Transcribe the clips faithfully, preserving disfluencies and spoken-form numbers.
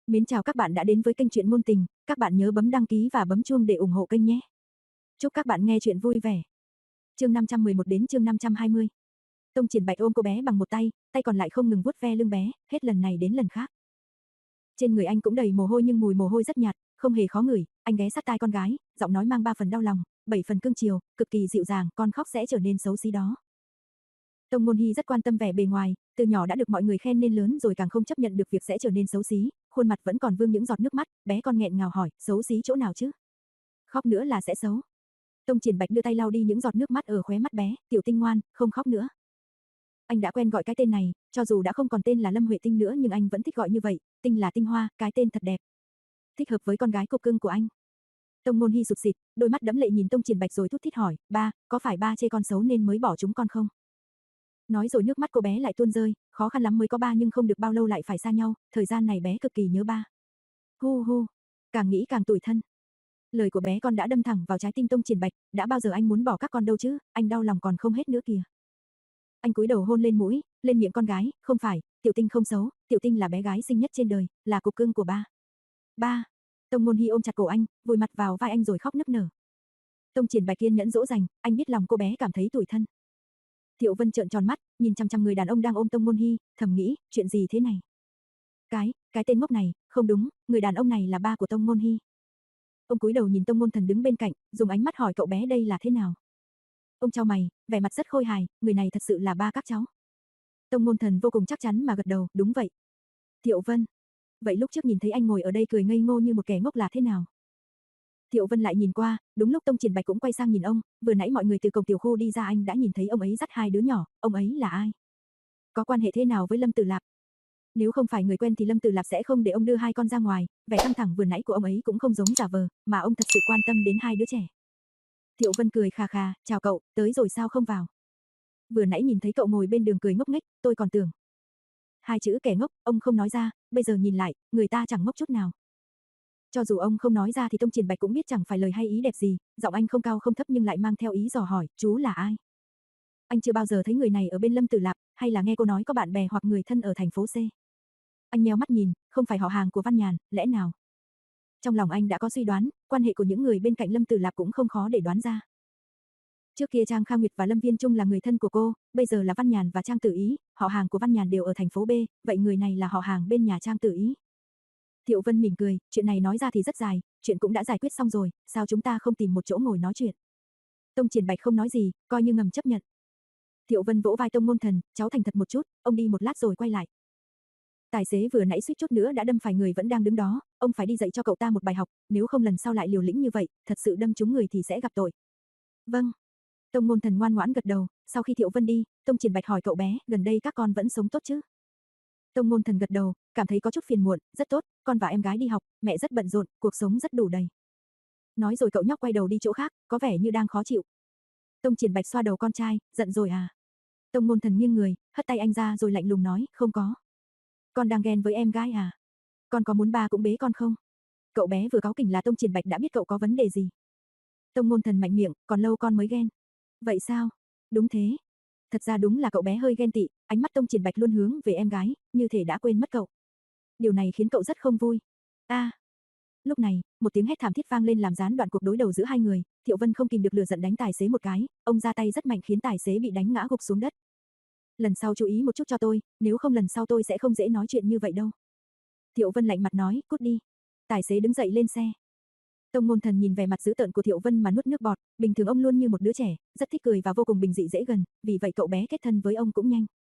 Mến chào các bạn đã đến với kênh truyện ngôn tình, các bạn nhớ bấm đăng ký và bấm chuông để ủng hộ kênh nhé. Chúc các bạn nghe truyện vui vẻ. Chương năm trăm mười một đến chương năm trăm hai mươi. Tông Triển Bạch ôm cô bé bằng một tay, tay còn lại không ngừng vuốt ve lưng bé, hết lần này đến lần khác. Trên người anh cũng đầy mồ hôi nhưng mùi mồ hôi rất nhạt, không hề khó ngửi, anh ghé sát tai con gái, giọng nói mang ba phần đau lòng, bảy phần cưng chiều, cực kỳ dịu dàng, con khóc sẽ trở nên xấu xí đó. Tông Môn Hy rất quan tâm vẻ bề ngoài, từ nhỏ đã được mọi người khen nên lớn rồi càng không chấp nhận được việc sẽ trở nên xấu xí, khuôn mặt vẫn còn vương những giọt nước mắt, bé con nghẹn ngào hỏi, xấu xí chỗ nào chứ? Khóc nữa là sẽ xấu. Tông Triển Bạch đưa tay lau đi những giọt nước mắt ở khóe mắt bé, tiểu Tinh ngoan, không khóc nữa. Anh đã quen gọi cái tên này, cho dù đã không còn tên là Lâm Huệ Tinh nữa nhưng anh vẫn thích gọi như vậy, Tinh là tinh hoa, cái tên thật đẹp. Thích hợp với con gái cục cưng của anh. Tông Môn Hy sụt sịt, đôi mắt đẫm lệ nhìn Tông Triển Bạch rồi thút thít hỏi, ba, có phải ba chê con xấu nên mới bỏ chúng con không? Nói rồi nước mắt cô bé lại tuôn rơi, khó khăn lắm mới có ba nhưng không được bao lâu lại phải xa nhau, thời gian này bé cực kỳ nhớ ba. Hu hu, càng nghĩ càng tủi thân. Lời của bé con đã đâm thẳng vào trái tim Tông Triển Bạch, đã bao giờ anh muốn bỏ các con đâu chứ, anh đau lòng còn không hết nữa kìa. Anh cúi đầu hôn lên mũi, lên miệng con gái, không phải, Tiểu Tinh không xấu, Tiểu Tinh là bé gái xinh nhất trên đời, là cục cưng của ba. Ba. Tông Môn Hy ôm chặt cổ anh, vùi mặt vào vai anh rồi khóc nức nở. Tông Triển Bạch kiên nhẫn dỗ dành, anh biết lòng cô bé cảm thấy tủi thân. Thiệu Vân trợn tròn mắt, nhìn chằm chằm người đàn ông đang ôm Tông Môn Hy, thầm nghĩ, chuyện gì thế này? Cái, cái tên ngốc này, không đúng, người đàn ông này là ba của Tông Môn Hy. Ông cúi đầu nhìn Tông Môn Thần đứng bên cạnh, dùng ánh mắt hỏi cậu bé đây là thế nào? Ông chau mày, vẻ mặt rất khôi hài, người này thật sự là ba các cháu. Tông Môn Thần vô cùng chắc chắn mà gật đầu, đúng vậy. Thiệu Vân, vậy lúc trước nhìn thấy anh ngồi ở đây cười ngây ngô như một kẻ ngốc là thế nào? Thiệu Vân lại nhìn qua, đúng lúc Tông Triển Bạch cũng quay sang nhìn ông, vừa nãy mọi người từ cổng tiểu khu đi ra anh đã nhìn thấy ông ấy dắt hai đứa nhỏ, ông ấy là ai? Có quan hệ thế nào với Lâm Tử Lạp? Nếu không phải người quen thì Lâm Tử Lạp sẽ không để ông đưa hai con ra ngoài, vẻ căng thẳng vừa nãy của ông ấy cũng không giống giả vờ, mà ông thật sự quan tâm đến hai đứa trẻ. Thiệu Vân cười khà khà, chào cậu, tới rồi sao không vào? Vừa nãy nhìn thấy cậu ngồi bên đường cười ngốc nghếch, tôi còn tưởng. Hai chữ kẻ ngốc, ông không nói ra, bây giờ nhìn lại, người ta chẳng ngốc chút nào. Cho dù ông không nói ra thì Tông Triển Bạch cũng biết chẳng phải lời hay ý đẹp gì, giọng anh không cao không thấp nhưng lại mang theo ý dò hỏi, chú là ai? Anh chưa bao giờ thấy người này ở bên Lâm Tử Lạp, hay là nghe cô nói có bạn bè hoặc người thân ở thành phố C. Anh nheo mắt nhìn, không phải họ hàng của Văn Nhàn, lẽ nào? Trong lòng anh đã có suy đoán, quan hệ của những người bên cạnh Lâm Tử Lạp cũng không khó để đoán ra. Trước kia Trang Kha Nguyệt và Lâm Viên Trung là người thân của cô, bây giờ là Văn Nhàn và Trang Tử Ý, họ hàng của Văn Nhàn đều ở thành phố B, vậy người này là họ hàng bên nhà Trang Tử Ý. Thiệu Vân mỉm cười, chuyện này nói ra thì rất dài, chuyện cũng đã giải quyết xong rồi, sao chúng ta không tìm một chỗ ngồi nói chuyện? Tông Triển Bạch không nói gì, coi như ngầm chấp nhận. Thiệu Vân vỗ vai Tông Môn Thần, cháu thành thật một chút, ông đi một lát rồi quay lại. Tài xế vừa nãy suýt chút nữa đã đâm phải người vẫn đang đứng đó, ông phải đi dạy cho cậu ta một bài học, nếu không lần sau lại liều lĩnh như vậy, thật sự đâm trúng người thì sẽ gặp tội. Vâng. Tông Môn Thần ngoan ngoãn gật đầu, sau khi Thiệu Vân đi, Tông Triển Bạch hỏi cậu bé, gần đây các con vẫn sống tốt chứ? Tông Môn Thần gật đầu, cảm thấy có chút phiền muộn, rất tốt, con và em gái đi học, mẹ rất bận rộn, cuộc sống rất đủ đầy. Nói rồi cậu nhóc quay đầu đi chỗ khác, có vẻ như đang khó chịu. Tông Triển Bạch xoa đầu con trai, giận rồi à? Tông Môn Thần nghiêng người, hất tay anh ra rồi lạnh lùng nói, không có. Con đang ghen với em gái à? Con có muốn ba cũng bế con không? Cậu bé vừa cáu kỉnh là Tông Triển Bạch đã biết cậu có vấn đề gì. Tông Môn Thần mạnh miệng, còn lâu con mới ghen. Vậy sao? Đúng thế. Thật ra đúng là cậu bé hơi ghen tị, ánh mắt Tông Triển Bạch luôn hướng về em gái, như thể đã quên mất cậu. Điều này khiến cậu rất không vui. A. À. Lúc này, một tiếng hét thảm thiết vang lên làm gián đoạn cuộc đối đầu giữa hai người, Thiệu Vân không kìm được lửa giận đánh tài xế một cái, ông ra tay rất mạnh khiến tài xế bị đánh ngã gục xuống đất. Lần sau chú ý một chút cho tôi, nếu không lần sau tôi sẽ không dễ nói chuyện như vậy đâu. Thiệu Vân lạnh mặt nói, cút đi. Tài xế đứng dậy lên xe. Tông Môn Thần nhìn vẻ mặt dữ tợn của Thiệu Vân mà nuốt nước bọt, bình thường ông luôn như một đứa trẻ, rất thích cười và vô cùng bình dị dễ gần, vì vậy cậu bé kết thân với ông cũng nhanh.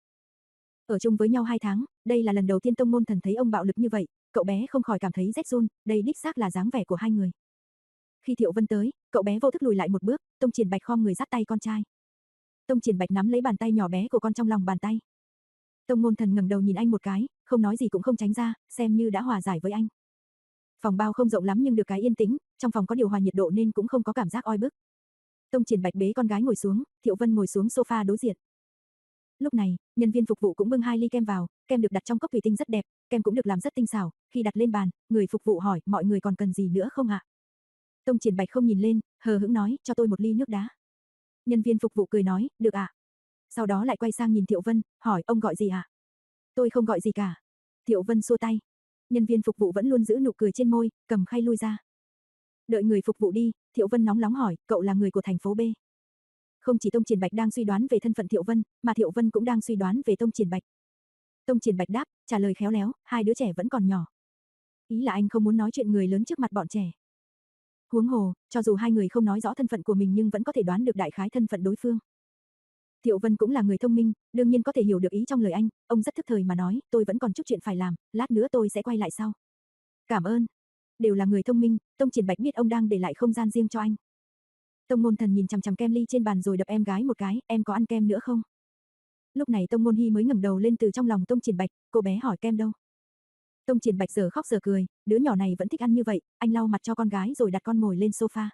Ở chung với nhau hai tháng, đây là lần đầu tiên Tông Môn Thần thấy ông bạo lực như vậy, cậu bé không khỏi cảm thấy rét run, đây đích xác là dáng vẻ của hai người. Khi Thiệu Vân tới, cậu bé vô thức lùi lại một bước, Tông Triển Bạch khom người dắt tay con trai. Tông Triển Bạch nắm lấy bàn tay nhỏ bé của con trong lòng bàn tay. Tông Môn Thần ngẩng đầu nhìn anh một cái, không nói gì cũng không tránh ra, xem như đã hòa giải với anh. Phòng bao không rộng lắm nhưng được cái yên tĩnh, trong phòng có điều hòa nhiệt độ nên cũng không có cảm giác oi bức. Tông Triển Bạch bế con gái ngồi xuống, Thiệu Vân ngồi xuống sofa đối diện. Lúc này, nhân viên phục vụ cũng bưng hai ly kem vào, kem được đặt trong cốc thủy tinh rất đẹp, kem cũng được làm rất tinh xảo, khi đặt lên bàn, người phục vụ hỏi, mọi người còn cần gì nữa không ạ? Tông Triển Bạch không nhìn lên, hờ hững nói, cho tôi một ly nước đá. Nhân viên phục vụ cười nói, được ạ. Sau đó lại quay sang nhìn Thiệu Vân, hỏi, ông gọi gì ạ? Tôi không gọi gì cả. Thiệu Vân xua tay. Nhân viên phục vụ vẫn luôn giữ nụ cười trên môi, cầm khay lui ra. Đợi người phục vụ đi, Thiệu Vân nóng nóng hỏi, cậu là người của thành phố B. Không chỉ Tông Triển Bạch đang suy đoán về thân phận Thiệu Vân, mà Thiệu Vân cũng đang suy đoán về Tông Triển Bạch. Tông Triển Bạch đáp, trả lời khéo léo, hai đứa trẻ vẫn còn nhỏ. Ý là anh không muốn nói chuyện người lớn trước mặt bọn trẻ. Huống hồ, cho dù hai người không nói rõ thân phận của mình nhưng vẫn có thể đoán được đại khái thân phận đối phương. Thiệu Vân cũng là người thông minh, đương nhiên có thể hiểu được ý trong lời anh, ông rất thức thời mà nói, tôi vẫn còn chút chuyện phải làm, lát nữa tôi sẽ quay lại sau. Cảm ơn. Đều là người thông minh, Tông Triển Bạch biết ông đang để lại không gian riêng cho anh. Tông Ngôn Thần nhìn chằm chằm kem ly trên bàn rồi đập em gái một cái, em có ăn kem nữa không? Lúc này Tông Ngôn Hi mới ngẩng đầu lên từ trong lòng Tông Triển Bạch, cô bé hỏi kem đâu? Tông Triển Bạch giờ khóc giờ cười, đứa nhỏ này vẫn thích ăn như vậy, anh lau mặt cho con gái rồi đặt con ngồi lên sofa.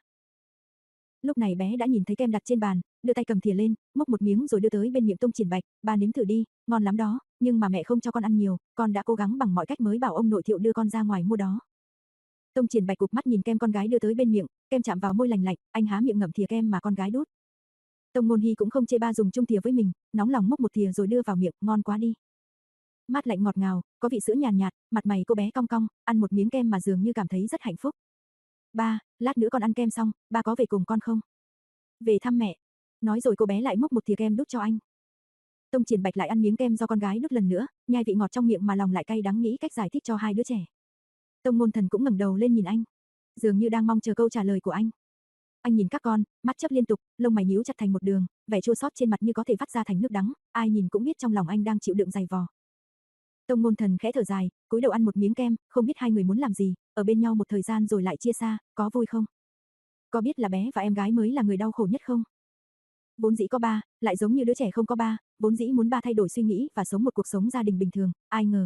Lúc này bé đã nhìn thấy kem đặt trên bàn, đưa tay cầm thìa lên, múc một miếng rồi đưa tới bên miệng Tông Triển Bạch, ba nếm thử đi, ngon lắm đó, nhưng mà mẹ không cho con ăn nhiều, con đã cố gắng bằng mọi cách mới bảo ông nội Thiệu đưa con ra ngoài mua đó. Tông Triển Bạch cụp mắt nhìn kem con gái đưa tới bên miệng, kem chạm vào môi lành lạnh, anh há miệng ngậm thìa kem mà con gái đút. Tông Ngôn Hi cũng không chê ba dùng chung thìa với mình, nóng lòng múc một thìa rồi đưa vào miệng, ngon quá đi. Mát lạnh ngọt ngào, có vị sữa nhàn nhạt, mặt mày cô bé cong cong, ăn một miếng kem mà dường như cảm thấy rất hạnh phúc. Ba, lát nữa con ăn kem xong, ba có về cùng con không? Về thăm mẹ. Nói rồi cô bé lại múc một thìa kem đút cho anh. Tông Triển Bạch lại ăn miếng kem do con gái đút lần nữa, nhai vị ngọt trong miệng mà lòng lại cay đắng nghĩ cách giải thích cho hai đứa trẻ. Tông Ngôn Thần cũng ngẩng đầu lên nhìn anh, dường như đang mong chờ câu trả lời của anh. Anh nhìn các con, mắt chớp liên tục, lông mày nhíu chặt thành một đường, vẻ chua xót trên mặt như có thể vắt ra thành nước đắng, ai nhìn cũng biết trong lòng anh đang chịu đựng dày vò. Tông Ngôn Thần khẽ thở dài, cúi đầu ăn một miếng kem, không biết hai người muốn làm gì, ở bên nhau một thời gian rồi lại chia xa, có vui không? Có biết là bé và em gái mới là người đau khổ nhất không? Vốn dĩ có ba, lại giống như đứa trẻ không có ba, vốn dĩ muốn ba thay đổi suy nghĩ và sống một cuộc sống gia đình bình thường, ai ngờ.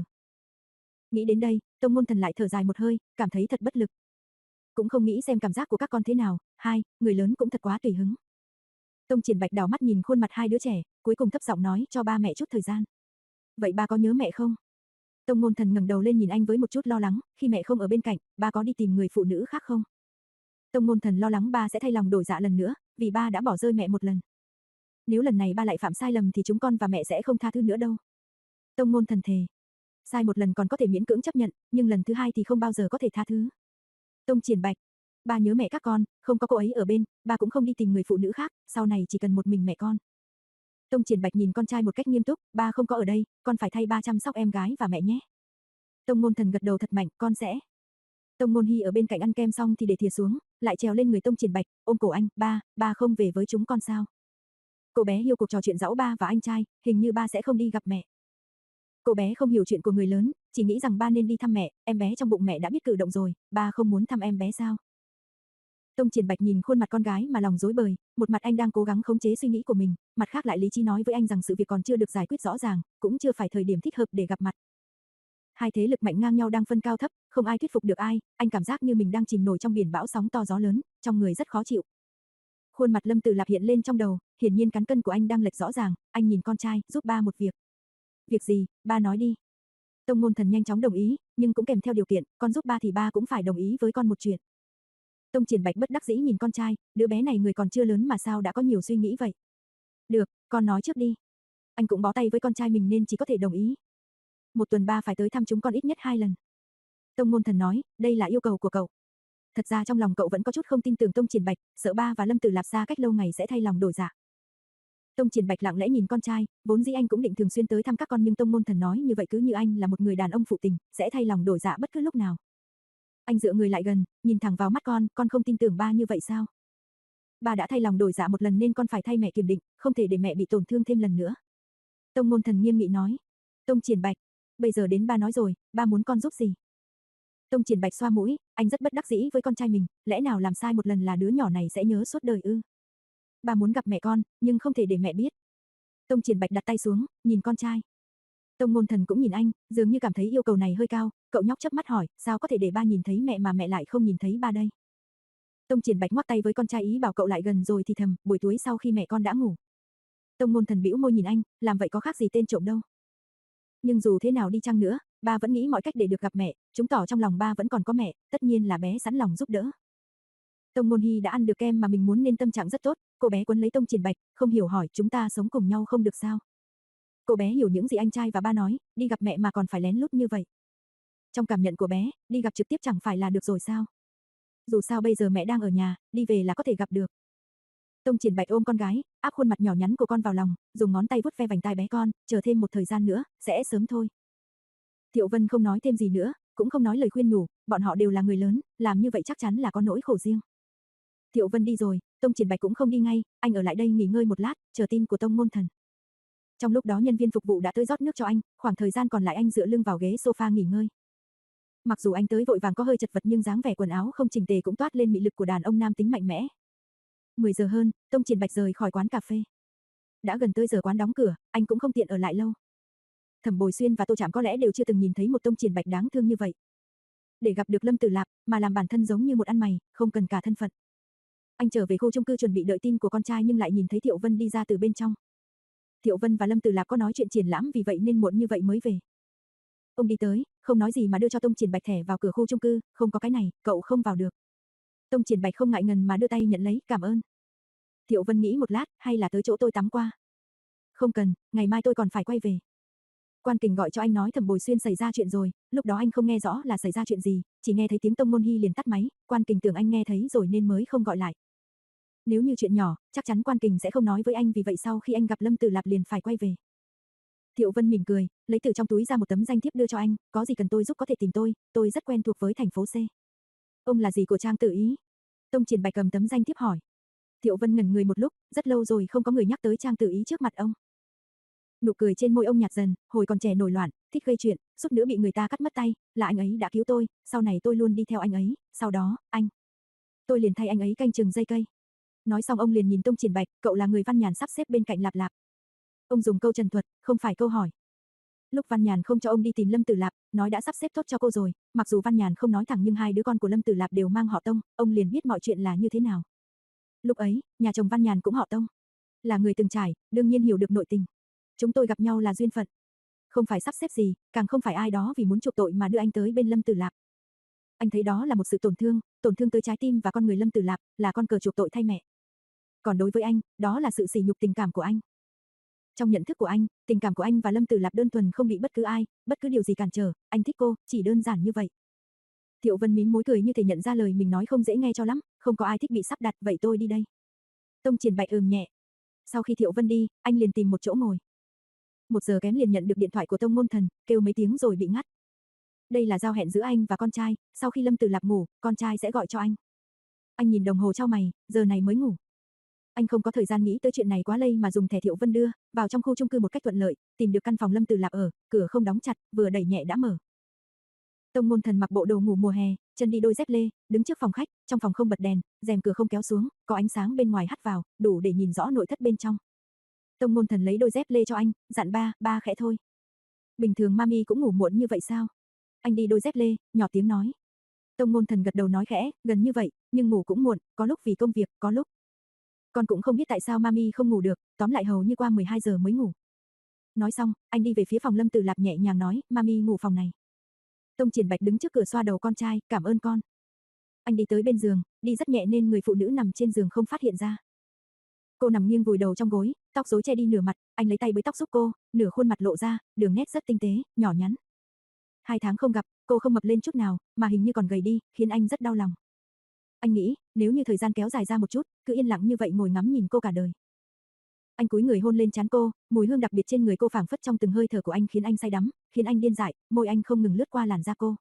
Nghĩ đến đây, Tông Ngôn Thần lại thở dài một hơi, cảm thấy thật bất lực. Cũng không nghĩ xem cảm giác của các con thế nào, hai, người lớn cũng thật quá tùy hứng. Tông Triển Bạch đảo mắt nhìn khuôn mặt hai đứa trẻ, cuối cùng thấp giọng nói cho ba mẹ chút thời gian. Vậy ba có nhớ mẹ không? Tông Ngôn Thần ngẩng đầu lên nhìn anh với một chút lo lắng, khi mẹ không ở bên cạnh, ba có đi tìm người phụ nữ khác không? Tông Ngôn Thần lo lắng ba sẽ thay lòng đổi dạ lần nữa, vì ba đã bỏ rơi mẹ một lần. Nếu lần này ba lại phạm sai lầm thì chúng con và mẹ sẽ không tha thứ nữa đâu. Tông Ngôn Thần thề. Sai một lần còn có thể miễn cưỡng chấp nhận, nhưng lần thứ hai thì không bao giờ có thể tha thứ. Tông Triển Bạch, ba nhớ mẹ các con, không có cô ấy ở bên, ba cũng không đi tìm người phụ nữ khác, sau này chỉ cần một mình mẹ con. Tông Triển Bạch nhìn con trai một cách nghiêm túc, ba không có ở đây, con phải thay ba chăm sóc em gái và mẹ nhé. Tông Ngôn Thần gật đầu thật mạnh, con sẽ. Tông Ngôn Hi ở bên cạnh ăn kem xong thì để thìa xuống, lại trèo lên người Tông Triển Bạch, ôm cổ anh, ba, ba không về với chúng con sao? Cô bé hiểu cuộc trò chuyện dẫu ba và anh trai, hình như ba sẽ không đi gặp mẹ. Cô bé không hiểu chuyện của người lớn, chỉ nghĩ rằng ba nên đi thăm mẹ, em bé trong bụng mẹ đã biết cử động rồi, ba không muốn thăm em bé sao? Tông Triển Bạch nhìn khuôn mặt con gái mà lòng rối bời, một mặt anh đang cố gắng khống chế suy nghĩ của mình, mặt khác lại lý trí nói với anh rằng sự việc còn chưa được giải quyết rõ ràng, cũng chưa phải thời điểm thích hợp để gặp mặt. Hai thế lực mạnh ngang nhau đang phân cao thấp, không ai thuyết phục được ai, anh cảm giác như mình đang chìm nổi trong biển bão sóng to gió lớn, trong người rất khó chịu. Khuôn mặt Lâm Tử Lạp hiện lên trong đầu, hiển nhiên cán cân của anh đang lệch rõ ràng, anh nhìn con trai, giúp ba một việc. Việc gì, ba nói đi. Tông Ngôn Thần nhanh chóng đồng ý, nhưng cũng kèm theo điều kiện, con giúp ba thì ba cũng phải đồng ý với con một chuyện. Tông Triển Bạch bất đắc dĩ nhìn con trai, đứa bé này người còn chưa lớn mà sao đã có nhiều suy nghĩ vậy. Được, con nói trước đi. Anh cũng bó tay với con trai mình nên chỉ có thể đồng ý. Một tuần ba phải tới thăm chúng con ít nhất hai lần. Tông Ngôn Thần nói, đây là yêu cầu của cậu. Thật ra trong lòng cậu vẫn có chút không tin tưởng Tông Triển Bạch, sợ ba và Lâm Tử Lạp xa cách lâu ngày sẽ thay lòng đổi dạ. Tông Triển Bạch lặng lẽ nhìn con trai, vốn dĩ anh cũng định thường xuyên tới thăm các con nhưng Tông Ngôn Thần nói như vậy cứ như anh là một người đàn ông phụ tình, sẽ thay lòng đổi dạ bất cứ lúc nào. Anh dựa người lại gần, nhìn thẳng vào mắt con, con không tin tưởng ba như vậy sao? Ba đã thay lòng đổi dạ một lần nên con phải thay mẹ kiểm định, không thể để mẹ bị tổn thương thêm lần nữa. Tông Ngôn Thần nghiêm nghị nói. Tông Triển Bạch, bây giờ đến ba nói rồi, ba muốn con giúp gì? Tông Triển Bạch xoa mũi, anh rất bất đắc dĩ với con trai mình, lẽ nào làm sai một lần là đứa nhỏ này sẽ nhớ suốt đời ư? Ba muốn gặp mẹ con, nhưng không thể để mẹ biết. Tông Triển Bạch đặt tay xuống, nhìn con trai. Tông Ngôn Thần cũng nhìn anh, dường như cảm thấy yêu cầu này hơi cao, cậu nhóc chớp mắt hỏi, sao có thể để ba nhìn thấy mẹ mà mẹ lại không nhìn thấy ba đây? Tông Triển Bạch ngoắc tay với con trai ý bảo cậu lại gần rồi thì thầm, buổi tối sau khi mẹ con đã ngủ. Tông Ngôn Thần bĩu môi nhìn anh, làm vậy có khác gì tên trộm đâu. Nhưng dù thế nào đi chăng nữa, ba vẫn nghĩ mọi cách để được gặp mẹ, chứng tỏ trong lòng ba vẫn còn có mẹ, tất nhiên là bé sẵn lòng giúp đỡ. Tông Ngôn Hi đã ăn được kem mà mình muốn nên tâm trạng rất tốt, cô bé quấn lấy Tông Triển Bạch, không hiểu hỏi chúng ta sống cùng nhau không được sao? Cô bé hiểu những gì anh trai và ba nói, đi gặp mẹ mà còn phải lén lút như vậy. Trong cảm nhận của bé, đi gặp trực tiếp chẳng phải là được rồi sao? Dù sao bây giờ mẹ đang ở nhà, đi về là có thể gặp được. Tông Triển Bạch ôm con gái, áp khuôn mặt nhỏ nhắn của con vào lòng, dùng ngón tay vuốt ve vành tai bé con, chờ thêm một thời gian nữa, sẽ sớm thôi. Thiệu Vân không nói thêm gì nữa, cũng không nói lời khuyên nhủ, bọn họ đều là người lớn, làm như vậy chắc chắn là có nỗi khổ riêng. Thiệu Vân đi rồi, Tông Triển Bạch cũng không đi ngay, anh ở lại đây nghỉ ngơi một lát, chờ tin của Tông Ngôn Thần. Trong lúc đó nhân viên phục vụ đã tới rót nước cho anh, khoảng thời gian còn lại anh dựa lưng vào ghế sofa nghỉ ngơi. Mặc dù anh tới vội vàng có hơi chật vật nhưng dáng vẻ quần áo không chỉnh tề cũng toát lên mị lực của đàn ông nam tính mạnh mẽ. mười giờ hơn, Tông Triển Bạch rời khỏi quán cà phê. Đã gần tới giờ quán đóng cửa, anh cũng không tiện ở lại lâu. Thẩm Bồi Xuyên và Tô Trạm có lẽ đều chưa từng nhìn thấy một Tông Triển Bạch đáng thương như vậy. Để gặp được Lâm Tử Lạp, mà làm bản thân giống như một ăn mày, không cần cả thân phận. Anh trở về khu chung cư chuẩn bị đợi tin của con trai nhưng lại nhìn thấy Thiệu Vân đi ra từ bên trong. Thiệu Vân và Lâm Tử Lạp có nói chuyện triển lãm vì vậy nên muộn như vậy mới về. Ông đi tới, không nói gì mà đưa cho Tông Triển Bạch thẻ vào cửa khu chung cư, không có cái này, cậu không vào được. Tông Triển Bạch không ngại ngần mà đưa tay nhận lấy, cảm ơn. Thiệu Vân nghĩ một lát, hay là tới chỗ tôi tắm qua. Không cần, ngày mai tôi còn phải quay về. Quan Kình gọi cho anh nói Thẩm Bồi Xuyên xảy ra chuyện rồi, lúc đó anh không nghe rõ là xảy ra chuyện gì, chỉ nghe thấy tiếng Tông Ngôn Hy liền tắt máy, Quan Kình tưởng anh nghe thấy rồi nên mới không gọi lại. Nếu như chuyện nhỏ, chắc chắn Quan Kình sẽ không nói với anh vì vậy sau khi anh gặp Lâm Tử Lạp liền phải quay về. Thiệu Vân mỉm cười, lấy từ trong túi ra một tấm danh thiếp đưa cho anh, có gì cần tôi giúp có thể tìm tôi, tôi rất quen thuộc với thành phố C. Ông là gì của Trang Tử Ý? Tông Triển Bạch cầm tấm danh thiếp hỏi. Thiệu Vân ngẩn người một lúc, rất lâu rồi không có người nhắc tới Trang Tử Ý trước mặt ông. Nụ cười trên môi ông nhạt dần, hồi còn trẻ nổi loạn, thích gây chuyện, suốt nữa bị người ta cắt mất tay, là anh ấy đã cứu tôi, sau này tôi luôn đi theo anh ấy, sau đó, anh. Tôi liền thay anh ấy canh chừng dây cây. Nói xong ông liền nhìn Tông Triển Bạch, cậu là người Văn Nhàn sắp xếp bên cạnh Lạp Lạp. Ông dùng câu trần thuật, không phải câu hỏi. Lúc Văn Nhàn không cho ông đi tìm Lâm Tử Lạp, nói đã sắp xếp tốt cho cô rồi, mặc dù Văn Nhàn không nói thẳng nhưng hai đứa con của Lâm Tử Lạp đều mang họ Tông, ông liền biết mọi chuyện là như thế nào. Lúc ấy, nhà chồng Văn Nhàn cũng họ Tông. Là người từng trải, đương nhiên hiểu được nội tình. Chúng tôi gặp nhau là duyên phận. Không phải sắp xếp gì, càng không phải ai đó vì muốn chuộc tội mà đưa anh tới bên Lâm Tử Lạp. Anh thấy đó là một sự tổn thương, tổn thương tới trái tim và con người Lâm Tử Lạp, là con cờ chuộc tội thay mẹ. Còn đối với anh, đó là sự sỉ nhục tình cảm của anh. Trong nhận thức của anh, tình cảm của anh và Lâm Tử Lạp đơn thuần không bị bất cứ ai, bất cứ điều gì cản trở, anh thích cô, chỉ đơn giản như vậy. Thiệu Vân mím môi cười như thể nhận ra lời mình nói không dễ nghe cho lắm, không có ai thích bị sắp đặt, vậy tôi đi đây. Tông Triển Bạch ừm nhẹ. Sau khi Thiệu Vân đi, anh liền tìm một chỗ ngồi. Một giờ kém liền nhận được điện thoại của Tông Ngôn Thần, kêu mấy tiếng rồi bị ngắt. Đây là giao hẹn giữa anh và con trai, sau khi Lâm Tử Lạp ngủ, con trai sẽ gọi cho anh. Anh nhìn đồng hồ chau mày, giờ này mới ngủ. Anh không có thời gian nghĩ tới chuyện này quá lây mà dùng thẻ Thiệu Vân đưa, vào trong khu chung cư một cách thuận lợi, tìm được căn phòng Lâm Tử Lạp ở, cửa không đóng chặt, vừa đẩy nhẹ đã mở. Tông Ngôn Thần mặc bộ đồ ngủ mùa hè, chân đi đôi dép lê, đứng trước phòng khách, trong phòng không bật đèn, rèm cửa không kéo xuống, có ánh sáng bên ngoài hắt vào, đủ để nhìn rõ nội thất bên trong. Tông Ngôn Thần lấy đôi dép lê cho anh, dặn ba, ba khẽ thôi. Bình thường mami cũng ngủ muộn như vậy sao? Anh đi đôi dép lê, nhỏ tiếng nói. Tông Ngôn Thần gật đầu nói khẽ, gần như vậy, nhưng ngủ cũng muộn, có lúc vì công việc, có lúc. Con cũng không biết tại sao mami không ngủ được, tóm lại hầu như qua mười hai giờ mới ngủ. Nói xong, anh đi về phía phòng Lâm Tử Lạp nhẹ nhàng nói, mami ngủ phòng này. Tông Triển Bạch đứng trước cửa xoa đầu con trai, cảm ơn con. Anh đi tới bên giường, đi rất nhẹ nên người phụ nữ nằm trên giường không phát hiện ra. Cô nằm nghiêng vùi đầu trong gối, tóc rối che đi nửa mặt, anh lấy tay bới tóc giúp cô, nửa khuôn mặt lộ ra, đường nét rất tinh tế, nhỏ nhắn. Hai tháng không gặp, cô không mập lên chút nào, mà hình như còn gầy đi, khiến anh rất đau lòng. Anh nghĩ, nếu như thời gian kéo dài ra một chút, cứ yên lặng như vậy ngồi ngắm nhìn cô cả đời. Anh cúi người hôn lên trán cô, mùi hương đặc biệt trên người cô phảng phất trong từng hơi thở của anh khiến anh say đắm, khiến anh điên dại, môi anh không ngừng lướt qua làn da cô.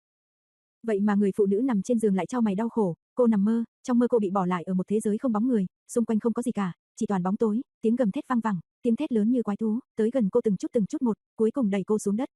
Vậy mà người phụ nữ nằm trên giường lại chau mày đau khổ, cô nằm mơ, trong mơ cô bị bỏ lại ở một thế giới không bóng người, xung quanh không có gì cả, chỉ toàn bóng tối, tiếng gầm thét vang vẳng, tiếng thét lớn như quái thú, tới gần cô từng chút từng chút một, cuối cùng đẩy cô xuống đất.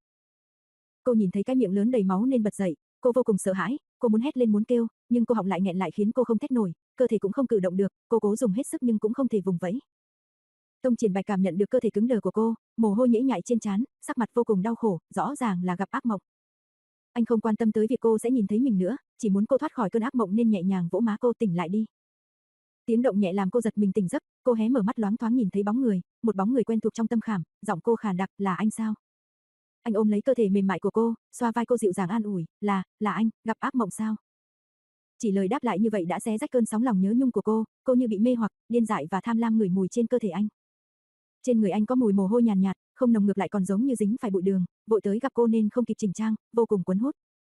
Cô nhìn thấy cái miệng lớn đầy máu nên bật dậy, cô vô cùng sợ hãi, cô muốn hét lên muốn kêu, nhưng cô họng lại nghẹn lại khiến cô không thét nổi, cơ thể cũng không cử động được, cô cố dùng hết sức nhưng cũng không thể vùng vẫy. Tông Triển Bạch cảm nhận được cơ thể cứng đờ của cô, mồ hôi nhễ nhại trên trán, sắc mặt vô cùng đau khổ, rõ ràng là gặp ác mộng. Anh không quan tâm tới việc cô sẽ nhìn thấy mình nữa, chỉ muốn cô thoát khỏi cơn ác mộng nên nhẹ nhàng vỗ má cô tỉnh lại đi. Tiếng động nhẹ làm cô giật mình tỉnh giấc, cô hé mở mắt loáng thoáng nhìn thấy bóng người, một bóng người quen thuộc trong tâm khảm, giọng cô khàn đặc, là anh sao? Anh ôm lấy cơ thể mềm mại của cô, xoa vai cô dịu dàng an ủi, là, là anh, gặp ác mộng sao? Chỉ lời đáp lại như vậy đã xé rách cơn sóng lòng nhớ nhung của cô, cô như bị mê hoặc, điên dại và tham lam ngửi mùi trên cơ thể anh. Trên người anh có mùi mồ hôi nhàn nhạt, nhạt, không nồng ngược lại còn giống như dính phải bụi đường, vội tới gặp cô nên không kịp chỉnh trang, vô cùng cuốn hút.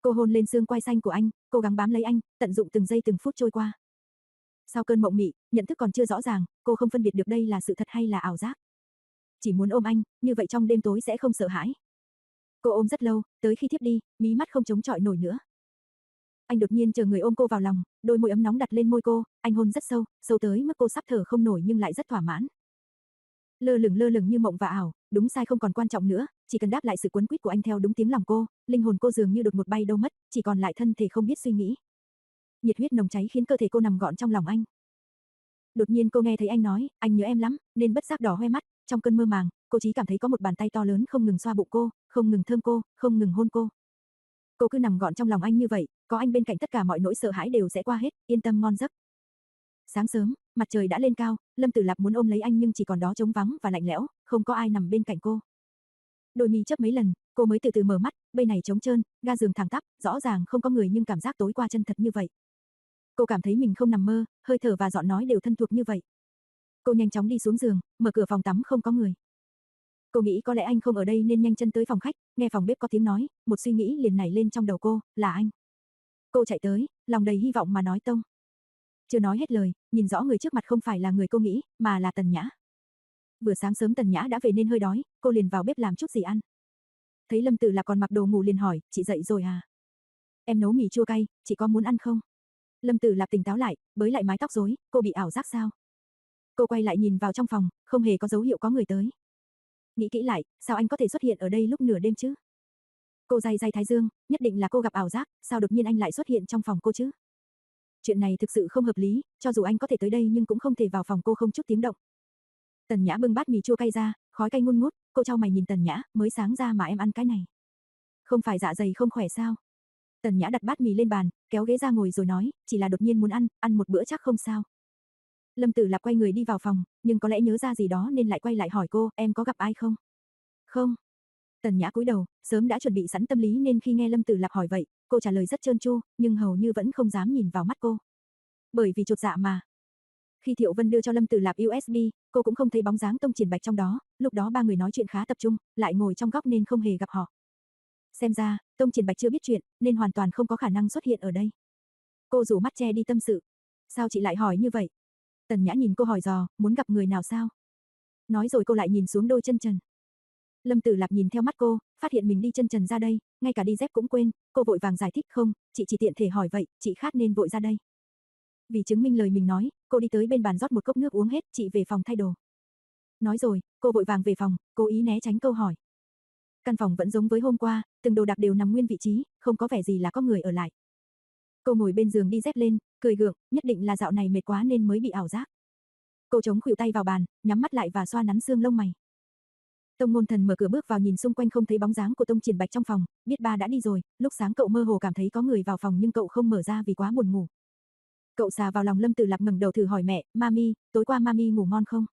Cô hôn lên xương quai xanh của anh, cố gắng bám lấy anh, tận dụng từng giây từng phút trôi qua. Sau cơn mộng mị, nhận thức còn chưa rõ ràng, cô không phân biệt được đây là sự thật hay là ảo giác. Chỉ muốn ôm anh, như vậy trong đêm tối sẽ không sợ hãi. Cô ôm rất lâu, tới khi thiếp đi, mí mắt không chống chọi nổi nữa. Anh đột nhiên chờ người ôm cô vào lòng, đôi môi ấm nóng đặt lên môi cô, anh hôn rất sâu, sâu tới mức cô sắp thở không nổi nhưng lại rất thỏa mãn. Lơ lửng lơ lửng như mộng và ảo, đúng sai không còn quan trọng nữa, chỉ cần đáp lại sự quấn quýt của anh theo đúng tiếng lòng cô, linh hồn cô dường như đột một bay đâu mất, chỉ còn lại thân thể không biết suy nghĩ. Nhiệt huyết nồng cháy khiến cơ thể cô nằm gọn trong lòng anh. Đột nhiên cô nghe thấy anh nói, anh nhớ em lắm, nên bất giác đỏ hoe mắt, trong cơn mơ màng, cô chỉ cảm thấy có một bàn tay to lớn không ngừng xoa bụng cô, không ngừng thơm cô, không ngừng hôn cô. Cô cứ nằm gọn trong lòng anh như vậy, có anh bên cạnh tất cả mọi nỗi sợ hãi đều sẽ qua hết, yên tâm ngon giấc. Sáng sớm, mặt trời đã lên cao, Lâm Tử Lạp muốn ôm lấy anh nhưng chỉ còn đó trống vắng và lạnh lẽo, không có ai nằm bên cạnh cô. Đôi mi chớp mấy lần, cô mới từ từ mở mắt, bên này trống trơn, ga giường thẳng tắp, rõ ràng không có người nhưng cảm giác tối qua chân thật như vậy. Cô cảm thấy mình không nằm mơ, hơi thở và giọng nói đều thân thuộc như vậy. Cô nhanh chóng đi xuống giường, mở cửa phòng tắm không có người. Cô nghĩ có lẽ anh không ở đây nên nhanh chân tới phòng khách, nghe phòng bếp có tiếng nói, một suy nghĩ liền nảy lên trong đầu cô, là anh. Cô chạy tới, lòng đầy hy vọng mà nói tông. Chưa nói hết lời, nhìn rõ người trước mặt không phải là người cô nghĩ, mà là Tần Nhã. Vừa sáng sớm Tần Nhã đã về nên hơi đói, cô liền vào bếp làm chút gì ăn. Thấy Lâm Tử Lạp còn mặc đồ ngủ liền hỏi, chị dậy rồi à? Em nấu mì chua cay, chị có muốn ăn không? Lâm Tử Lạp tỉnh táo lại, bới lại mái tóc rối, cô bị ảo giác sao? Cô quay lại nhìn vào trong phòng, không hề có dấu hiệu có người tới. Nghĩ kỹ lại, sao anh có thể xuất hiện ở đây lúc nửa đêm chứ? Cô day day thái dương, nhất định là cô gặp ảo giác, sao đột nhiên anh lại xuất hiện trong phòng cô chứ? Chuyện này thực sự không hợp lý, cho dù anh có thể tới đây nhưng cũng không thể vào phòng cô không chút tiếng động. Tần Nhã bưng bát mì chua cay ra, khói cay ngùn ngút, cô chau mày nhìn Tần Nhã, mới sáng ra mà em ăn cái này. Không phải dạ dày không khỏe sao? Tần Nhã đặt bát mì lên bàn, kéo ghế ra ngồi rồi nói, chỉ là đột nhiên muốn ăn, ăn một bữa chắc không sao. Lâm Tử Lạp quay người đi vào phòng, nhưng có lẽ nhớ ra gì đó nên lại quay lại hỏi cô, em có gặp ai không? Không. Tần Nhã cúi đầu, sớm đã chuẩn bị sẵn tâm lý nên khi nghe Lâm Tử Lạp hỏi vậy, cô trả lời rất trơn tru, nhưng hầu như vẫn không dám nhìn vào mắt cô. Bởi vì chột dạ mà. Khi Thiệu Vân đưa cho Lâm Tử Lạp u ét bê, cô cũng không thấy bóng dáng Tông Triển Bạch trong đó, lúc đó ba người nói chuyện khá tập trung, lại ngồi trong góc nên không hề gặp họ. Xem ra, Tông Triển Bạch chưa biết chuyện, nên hoàn toàn không có khả năng xuất hiện ở đây. Cô rủ mắt che đi tâm sự. Sao chị lại hỏi như vậy? Tần Nhã nhìn cô hỏi dò, muốn gặp người nào sao? Nói rồi cô lại nhìn xuống đôi chân trần. Lâm Tử Lạp nhìn theo mắt cô, phát hiện mình đi chân trần ra đây, ngay cả đi dép cũng quên, cô vội vàng giải thích không, chị chỉ tiện thể hỏi vậy, chị khát nên vội ra đây. Vì chứng minh lời mình nói, cô đi tới bên bàn rót một cốc nước uống hết, chị về phòng thay đồ. Nói rồi, cô vội vàng về phòng, cố ý né tránh câu hỏi. Căn phòng vẫn giống với hôm qua, từng đồ đạc đều nằm nguyên vị trí, không có vẻ gì là có người ở lại. Cô ngồi bên giường đi dép lên, cười gượng, nhất định là dạo này mệt quá nên mới bị ảo giác. Cô chống khuỷu tay vào bàn, nhắm mắt lại và xoa nắn xương lông mày. Tông Ngôn Thần mở cửa bước vào nhìn xung quanh không thấy bóng dáng của Tông Triển Bạch trong phòng, biết ba đã đi rồi, lúc sáng cậu mơ hồ cảm thấy có người vào phòng nhưng cậu không mở ra vì quá buồn ngủ. Cậu xà vào lòng Lâm Tử Lạp ngẩng đầu thử hỏi mẹ, Mami, tối qua Mami ngủ ngon không?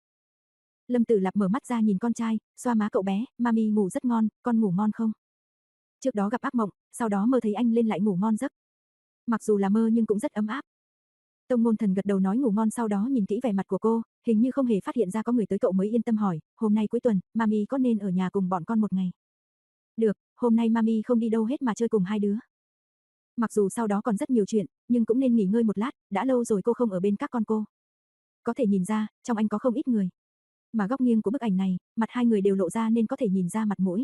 Lâm Tử Lạp mở mắt ra nhìn con trai, xoa má cậu bé, Mami ngủ rất ngon, con ngủ ngon không? Trước đó gặp ác mộng, sau đó mơ thấy anh lên lại ngủ ngon giấc. Mặc dù là mơ nhưng cũng rất ấm áp. Tông Ngôn Thần gật đầu nói ngủ ngon, sau đó nhìn kỹ vẻ mặt của cô, hình như không hề phát hiện ra có người tới, cậu mới yên tâm hỏi, hôm nay cuối tuần, Mami có nên ở nhà cùng bọn con một ngày? Được, hôm nay Mami không đi đâu hết mà chơi cùng hai đứa. Mặc dù sau đó còn rất nhiều chuyện, nhưng cũng nên nghỉ ngơi một lát, đã lâu rồi cô không ở bên các con cô. Có thể nhìn ra, trong anh có không ít người. Mà góc nghiêng của bức ảnh này, mặt hai người đều lộ ra nên có thể nhìn ra mặt mũi.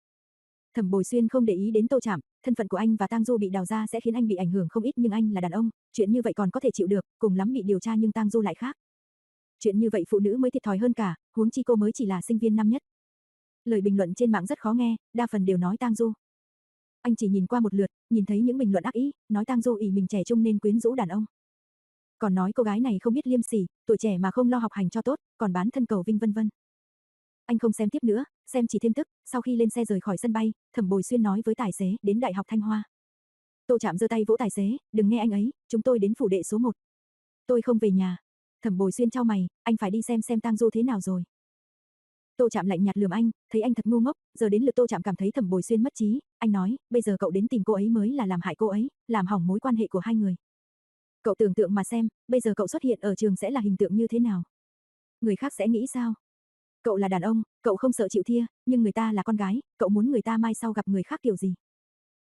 Thẩm Bồi Xuyên không để ý đến Tô Trạm, thân phận của anh và Tang Du bị đào ra sẽ khiến anh bị ảnh hưởng không ít, nhưng anh là đàn ông, chuyện như vậy còn có thể chịu được, cùng lắm bị điều tra, nhưng Tang Du lại khác. Chuyện như vậy phụ nữ mới thiệt thòi hơn cả, huống chi cô mới chỉ là sinh viên năm nhất. Lời bình luận trên mạng rất khó nghe, đa phần đều nói Tang Du. Anh chỉ nhìn qua một lượt, nhìn thấy những bình luận ác ý, nói Tang Du ỷ mình trẻ trung nên quyến rũ đàn ông. Còn nói cô gái này không biết liêm sỉ, tuổi trẻ mà không lo học hành cho tốt, còn bán thân cầu vinh vân vân. Anh không xem tiếp nữa, xem chỉ thêm tức, sau khi lên xe rời khỏi sân bay, Thẩm Bồi Xuyên nói với tài xế, đến Đại học Thanh Hoa. Tô Trạm giơ tay vỗ tài xế, đừng nghe anh ấy, chúng tôi đến phủ đệ số một. Tôi không về nhà. Thẩm Bồi Xuyên chau mày, anh phải đi xem xem Tang Du thế nào rồi. Tô Trạm lạnh nhạt lườm anh, thấy anh thật ngu ngốc, giờ đến lượt Tô Trạm cảm thấy Thẩm Bồi Xuyên mất trí, anh nói, bây giờ cậu đến tìm cô ấy mới là làm hại cô ấy, làm hỏng mối quan hệ của hai người. Cậu tưởng tượng mà xem, bây giờ cậu xuất hiện ở trường sẽ là hình tượng như thế nào? Người khác sẽ nghĩ sao? Cậu là đàn ông, cậu không sợ chịu thua, nhưng người ta là con gái, cậu muốn người ta mai sau gặp người khác kiểu gì?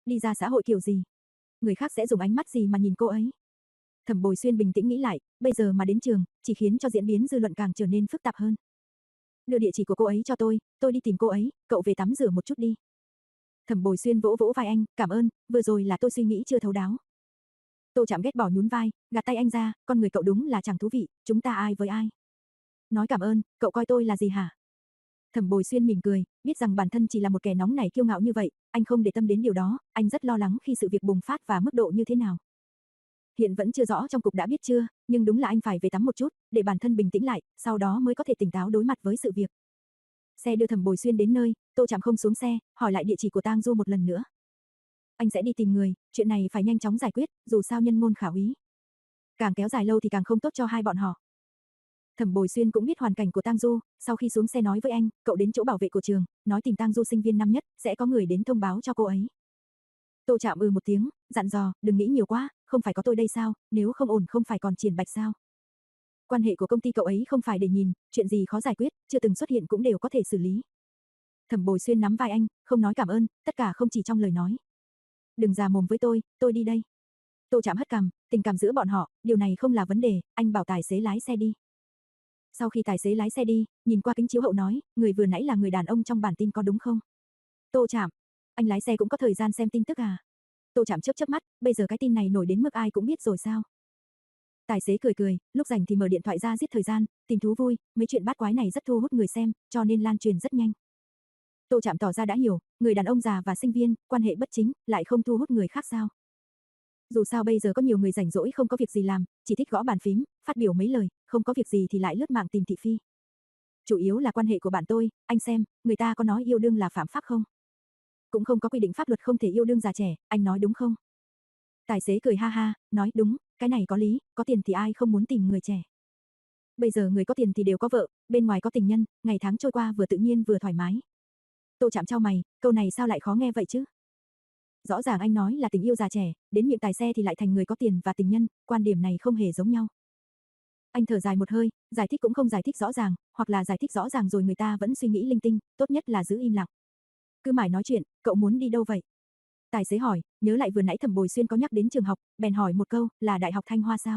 Đi ra xã hội kiểu gì? Người khác sẽ dùng ánh mắt gì mà nhìn cô ấy? Thẩm Bồi Xuyên bình tĩnh nghĩ lại, bây giờ mà đến trường, chỉ khiến cho diễn biến dư luận càng trở nên phức tạp hơn. Đưa địa chỉ của cô ấy cho tôi, tôi đi tìm cô ấy, cậu về tắm rửa một chút đi. Thẩm Bồi Xuyên vỗ vỗ vai anh, cảm ơn, vừa rồi là tôi suy nghĩ chưa thấu đáo. Tô Trạm ghét bỏ nhún vai, gạt tay anh ra, con người cậu đúng là chẳng thú vị, chúng ta ai với ai. Nói cảm ơn, cậu coi tôi là gì hả? Thẩm Bồi Xuyên mỉm cười, biết rằng bản thân chỉ là một kẻ nóng nảy kiêu ngạo như vậy, anh không để tâm đến điều đó, anh rất lo lắng khi sự việc bùng phát và mức độ như thế nào. Hiện vẫn chưa rõ trong cục đã biết chưa, nhưng đúng là anh phải về tắm một chút, để bản thân bình tĩnh lại, sau đó mới có thể tỉnh táo đối mặt với sự việc. Xe đưa Thẩm Bồi Xuyên đến nơi, Tô Trạm không xuống xe, hỏi lại địa chỉ của Tang Du một lần nữa. Anh sẽ đi tìm người, chuyện này phải nhanh chóng giải quyết, dù sao nhân môn khả úy. Càng kéo dài lâu thì càng không tốt cho hai bọn họ. Thẩm Bồi Xuyên cũng biết hoàn cảnh của Tang Du, sau khi xuống xe nói với anh, cậu đến chỗ bảo vệ của trường, nói tìm Tang Du sinh viên năm nhất, sẽ có người đến thông báo cho cô ấy. Tô Trạm ừ một tiếng, dặn dò, đừng nghĩ nhiều quá, không phải có tôi đây sao, nếu không ổn không phải còn Triển Bạch sao. Quan hệ của công ty cậu ấy không phải để nhìn, chuyện gì khó giải quyết, chưa từng xuất hiện cũng đều có thể xử lý. Thẩm Bồi Xuyên nắm vai anh, không nói cảm ơn, tất cả không chỉ trong lời nói. Đừng già mồm với tôi, tôi đi đây. Tô Trạm hất cằm, tình cảm giữa bọn họ, điều này không là vấn đề, anh bảo tài xế lái xe đi. Sau khi tài xế lái xe đi, nhìn qua kính chiếu hậu nói, người vừa nãy là người đàn ông trong bản tin có đúng không? Tô Trạm, anh lái xe cũng có thời gian xem tin tức à? Tô Trạm chớp chớp mắt, bây giờ cái tin này nổi đến mức ai cũng biết rồi sao? Tài xế cười cười, lúc rảnh thì mở điện thoại ra giết thời gian, tìm thú vui, mấy chuyện bát quái này rất thu hút người xem, cho nên lan truyền rất nhanh. Tô Trạm tỏ ra đã hiểu, người đàn ông già và sinh viên, quan hệ bất chính, lại không thu hút người khác sao? Dù sao bây giờ có nhiều người rảnh rỗi không có việc gì làm, chỉ thích gõ bàn phím, phát biểu mấy lời, không có việc gì thì lại lướt mạng tìm thị phi. Chủ yếu là quan hệ của bạn tôi, anh xem, người ta có nói yêu đương là phạm pháp không? Cũng không có quy định pháp luật không thể yêu đương già trẻ, anh nói đúng không? Tài xế cười ha ha, nói đúng, cái này có lý, có tiền thì ai không muốn tìm người trẻ. Bây giờ người có tiền thì đều có vợ, bên ngoài có tình nhân, ngày tháng trôi qua vừa tự nhiên vừa thoải mái. Tô Trạm chau mày, câu này sao lại khó nghe vậy chứ? Rõ ràng anh nói là tình yêu già trẻ, đến miệng tài xe thì lại thành người có tiền và tình nhân, quan điểm này không hề giống nhau. Anh thở dài một hơi, giải thích cũng không giải thích rõ ràng, hoặc là giải thích rõ ràng rồi người ta vẫn suy nghĩ linh tinh, tốt nhất là giữ im lặng. Cứ mãi nói chuyện, cậu muốn đi đâu vậy? Tài xế hỏi, nhớ lại vừa nãy Thẩm Bồi Xuyên có nhắc đến trường học, bèn hỏi một câu, là Đại học Thanh Hoa sao?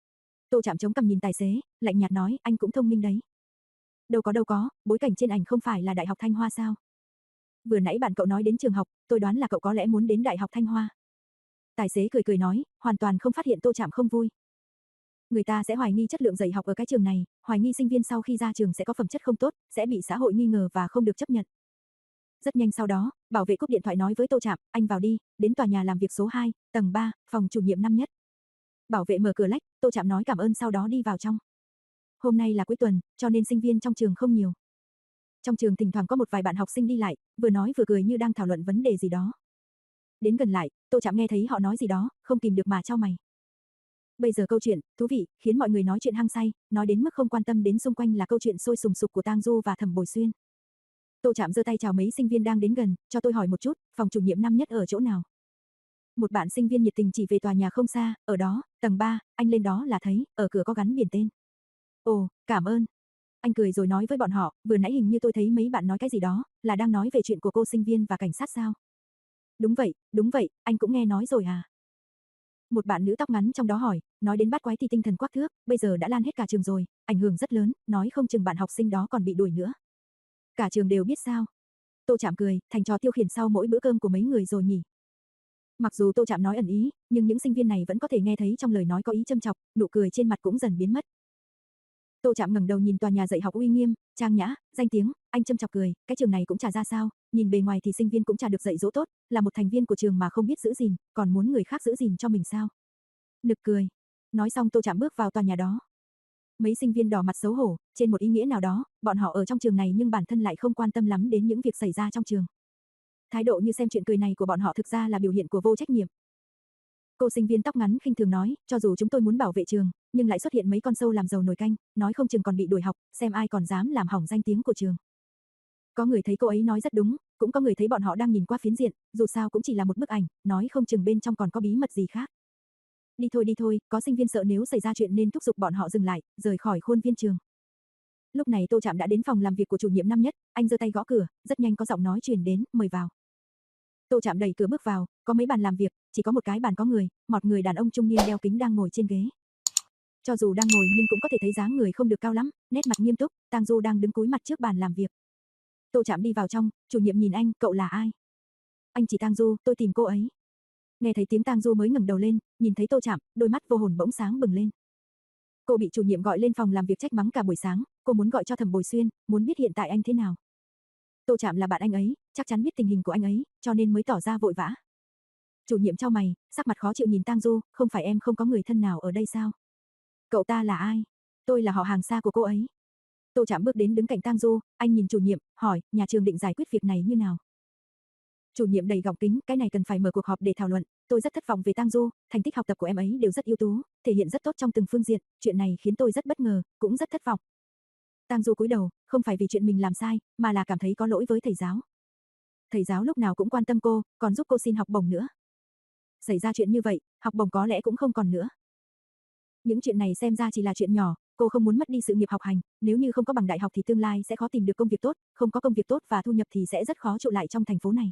Tô Trạm chống cằm nhìn tài xế, lạnh nhạt nói, anh cũng thông minh đấy. Đâu có đâu có, bối cảnh trên ảnh không phải là Đại học Thanh Hoa sao? Vừa nãy bạn cậu nói đến trường học, tôi đoán là cậu có lẽ muốn đến Đại học Thanh Hoa. Tài xế cười cười nói, hoàn toàn không phát hiện Tô Trạm không vui. Người ta sẽ hoài nghi chất lượng dạy học ở cái trường này, hoài nghi sinh viên sau khi ra trường sẽ có phẩm chất không tốt, sẽ bị xã hội nghi ngờ và không được chấp nhận. Rất nhanh sau đó, bảo vệ cúp điện thoại nói với Tô Trạm, anh vào đi, đến tòa nhà làm việc số hai, tầng ba, phòng chủ nhiệm năm nhất. Bảo vệ mở cửa lách, Tô Trạm nói cảm ơn sau đó đi vào trong. Hôm nay là cuối tuần, cho nên sinh viên trong trường không nhiều. Trong trường thỉnh thoảng có một vài bạn học sinh đi lại, vừa nói vừa cười như đang thảo luận vấn đề gì đó. Đến gần lại, Tô Trạm nghe thấy họ nói gì đó, không kìm được mà chau mày. Bây giờ câu chuyện, thú vị, khiến mọi người nói chuyện hăng say, nói đến mức không quan tâm đến xung quanh là câu chuyện sôi sùng sục của Tang Du và Thẩm Bồi Xuyên. Tô Trạm giơ tay chào mấy sinh viên đang đến gần, cho tôi hỏi một chút, phòng chủ nhiệm năm nhất ở chỗ nào? Một bạn sinh viên nhiệt tình chỉ về tòa nhà không xa, ở đó, tầng ba, anh lên đó là thấy, ở cửa có gắn biển tên. Ồ, cảm ơn. Anh cười rồi nói với bọn họ, vừa nãy hình như tôi thấy mấy bạn nói cái gì đó, là đang nói về chuyện của cô sinh viên và cảnh sát sao? Đúng vậy, đúng vậy, anh cũng nghe nói rồi à? Một bạn nữ tóc ngắn trong đó hỏi, nói đến bắt quái thì tinh thần quắc thước, bây giờ đã lan hết cả trường rồi, ảnh hưởng rất lớn, nói không chừng bạn học sinh đó còn bị đuổi nữa. Cả trường đều biết sao? Tô Trạm cười, thành trò tiêu khiển sau mỗi bữa cơm của mấy người rồi nhỉ? Mặc dù Tô Trạm nói ẩn ý, nhưng những sinh viên này vẫn có thể nghe thấy trong lời nói có ý châm chọc, nụ cười trên mặt cũng dần biến mất. Tô Trạm ngẩng đầu nhìn tòa nhà dạy học uy nghiêm, trang nhã, danh tiếng, anh châm chọc cười, cái trường này cũng chả ra sao, nhìn bề ngoài thì sinh viên cũng chả được dạy dỗ tốt, là một thành viên của trường mà không biết giữ gìn, còn muốn người khác giữ gìn cho mình sao? Nực cười. Nói xong Tô Trạm bước vào tòa nhà đó. Mấy sinh viên đỏ mặt xấu hổ, trên một ý nghĩa nào đó, bọn họ ở trong trường này nhưng bản thân lại không quan tâm lắm đến những việc xảy ra trong trường. Thái độ như xem chuyện cười này của bọn họ thực ra là biểu hiện của vô trách nhiệm. Cô sinh viên tóc ngắn khinh thường nói, cho dù chúng tôi muốn bảo vệ trường, nhưng lại xuất hiện mấy con sâu làm dầu nồi canh, nói không chừng còn bị đuổi học, xem ai còn dám làm hỏng danh tiếng của trường. Có người thấy cô ấy nói rất đúng, cũng có người thấy bọn họ đang nhìn qua phiến diện, dù sao cũng chỉ là một bức ảnh, nói không chừng bên trong còn có bí mật gì khác. Đi thôi đi thôi, có sinh viên sợ nếu xảy ra chuyện nên thúc giục bọn họ dừng lại, rời khỏi khuôn viên trường. Lúc này Tô Trạm đã đến phòng làm việc của chủ nhiệm năm nhất, anh giơ tay gõ cửa, rất nhanh có giọng nói truyền đến, mời vào. Tô Trạm đẩy cửa bước vào, có mấy bàn làm việc, chỉ có một cái bàn có người, một người đàn ông trung niên đeo kính đang ngồi trên ghế. Cho dù đang ngồi nhưng cũng có thể thấy dáng người không được cao lắm, nét mặt nghiêm túc, Tang Du đang đứng cúi mặt trước bàn làm việc. Tô Trạm đi vào trong, chủ nhiệm nhìn anh, cậu là ai? Anh chỉ Tang Du, tôi tìm cô ấy. Nghe thấy tiếng Tang Du mới ngẩng đầu lên, nhìn thấy Tô Trạm, đôi mắt vô hồn bỗng sáng bừng lên. Cô bị chủ nhiệm gọi lên phòng làm việc trách mắng cả buổi sáng, cô muốn gọi cho Thẩm Bồi Xuyên, muốn biết hiện tại anh thế nào. Tô Trạm là bạn anh ấy, chắc chắn biết tình hình của anh ấy, cho nên mới tỏ ra vội vã. Chủ nhiệm chau mày, sắc mặt khó chịu nhìn Tang Du, không phải em không có người thân nào ở đây sao? Cậu ta là ai? Tôi là họ hàng xa của cô ấy. Tô Trạm bước đến đứng cạnh Tang Du, anh nhìn chủ nhiệm, hỏi, nhà trường định giải quyết việc này như nào? Chủ nhiệm đầy gọng kính, cái này cần phải mở cuộc họp để thảo luận, tôi rất thất vọng về Tang Du, thành tích học tập của em ấy đều rất ưu tú, thể hiện rất tốt trong từng phương diện, chuyện này khiến tôi rất bất ngờ, cũng rất thất vọng. Tang Du cúi đầu, không phải vì chuyện mình làm sai, mà là cảm thấy có lỗi với thầy giáo. Thầy giáo lúc nào cũng quan tâm cô, còn giúp cô xin học bổng nữa. Xảy ra chuyện như vậy, học bổng có lẽ cũng không còn nữa. Những chuyện này xem ra chỉ là chuyện nhỏ, cô không muốn mất đi sự nghiệp học hành, nếu như không có bằng đại học thì tương lai sẽ khó tìm được công việc tốt, không có công việc tốt và thu nhập thì sẽ rất khó trụ lại trong thành phố này.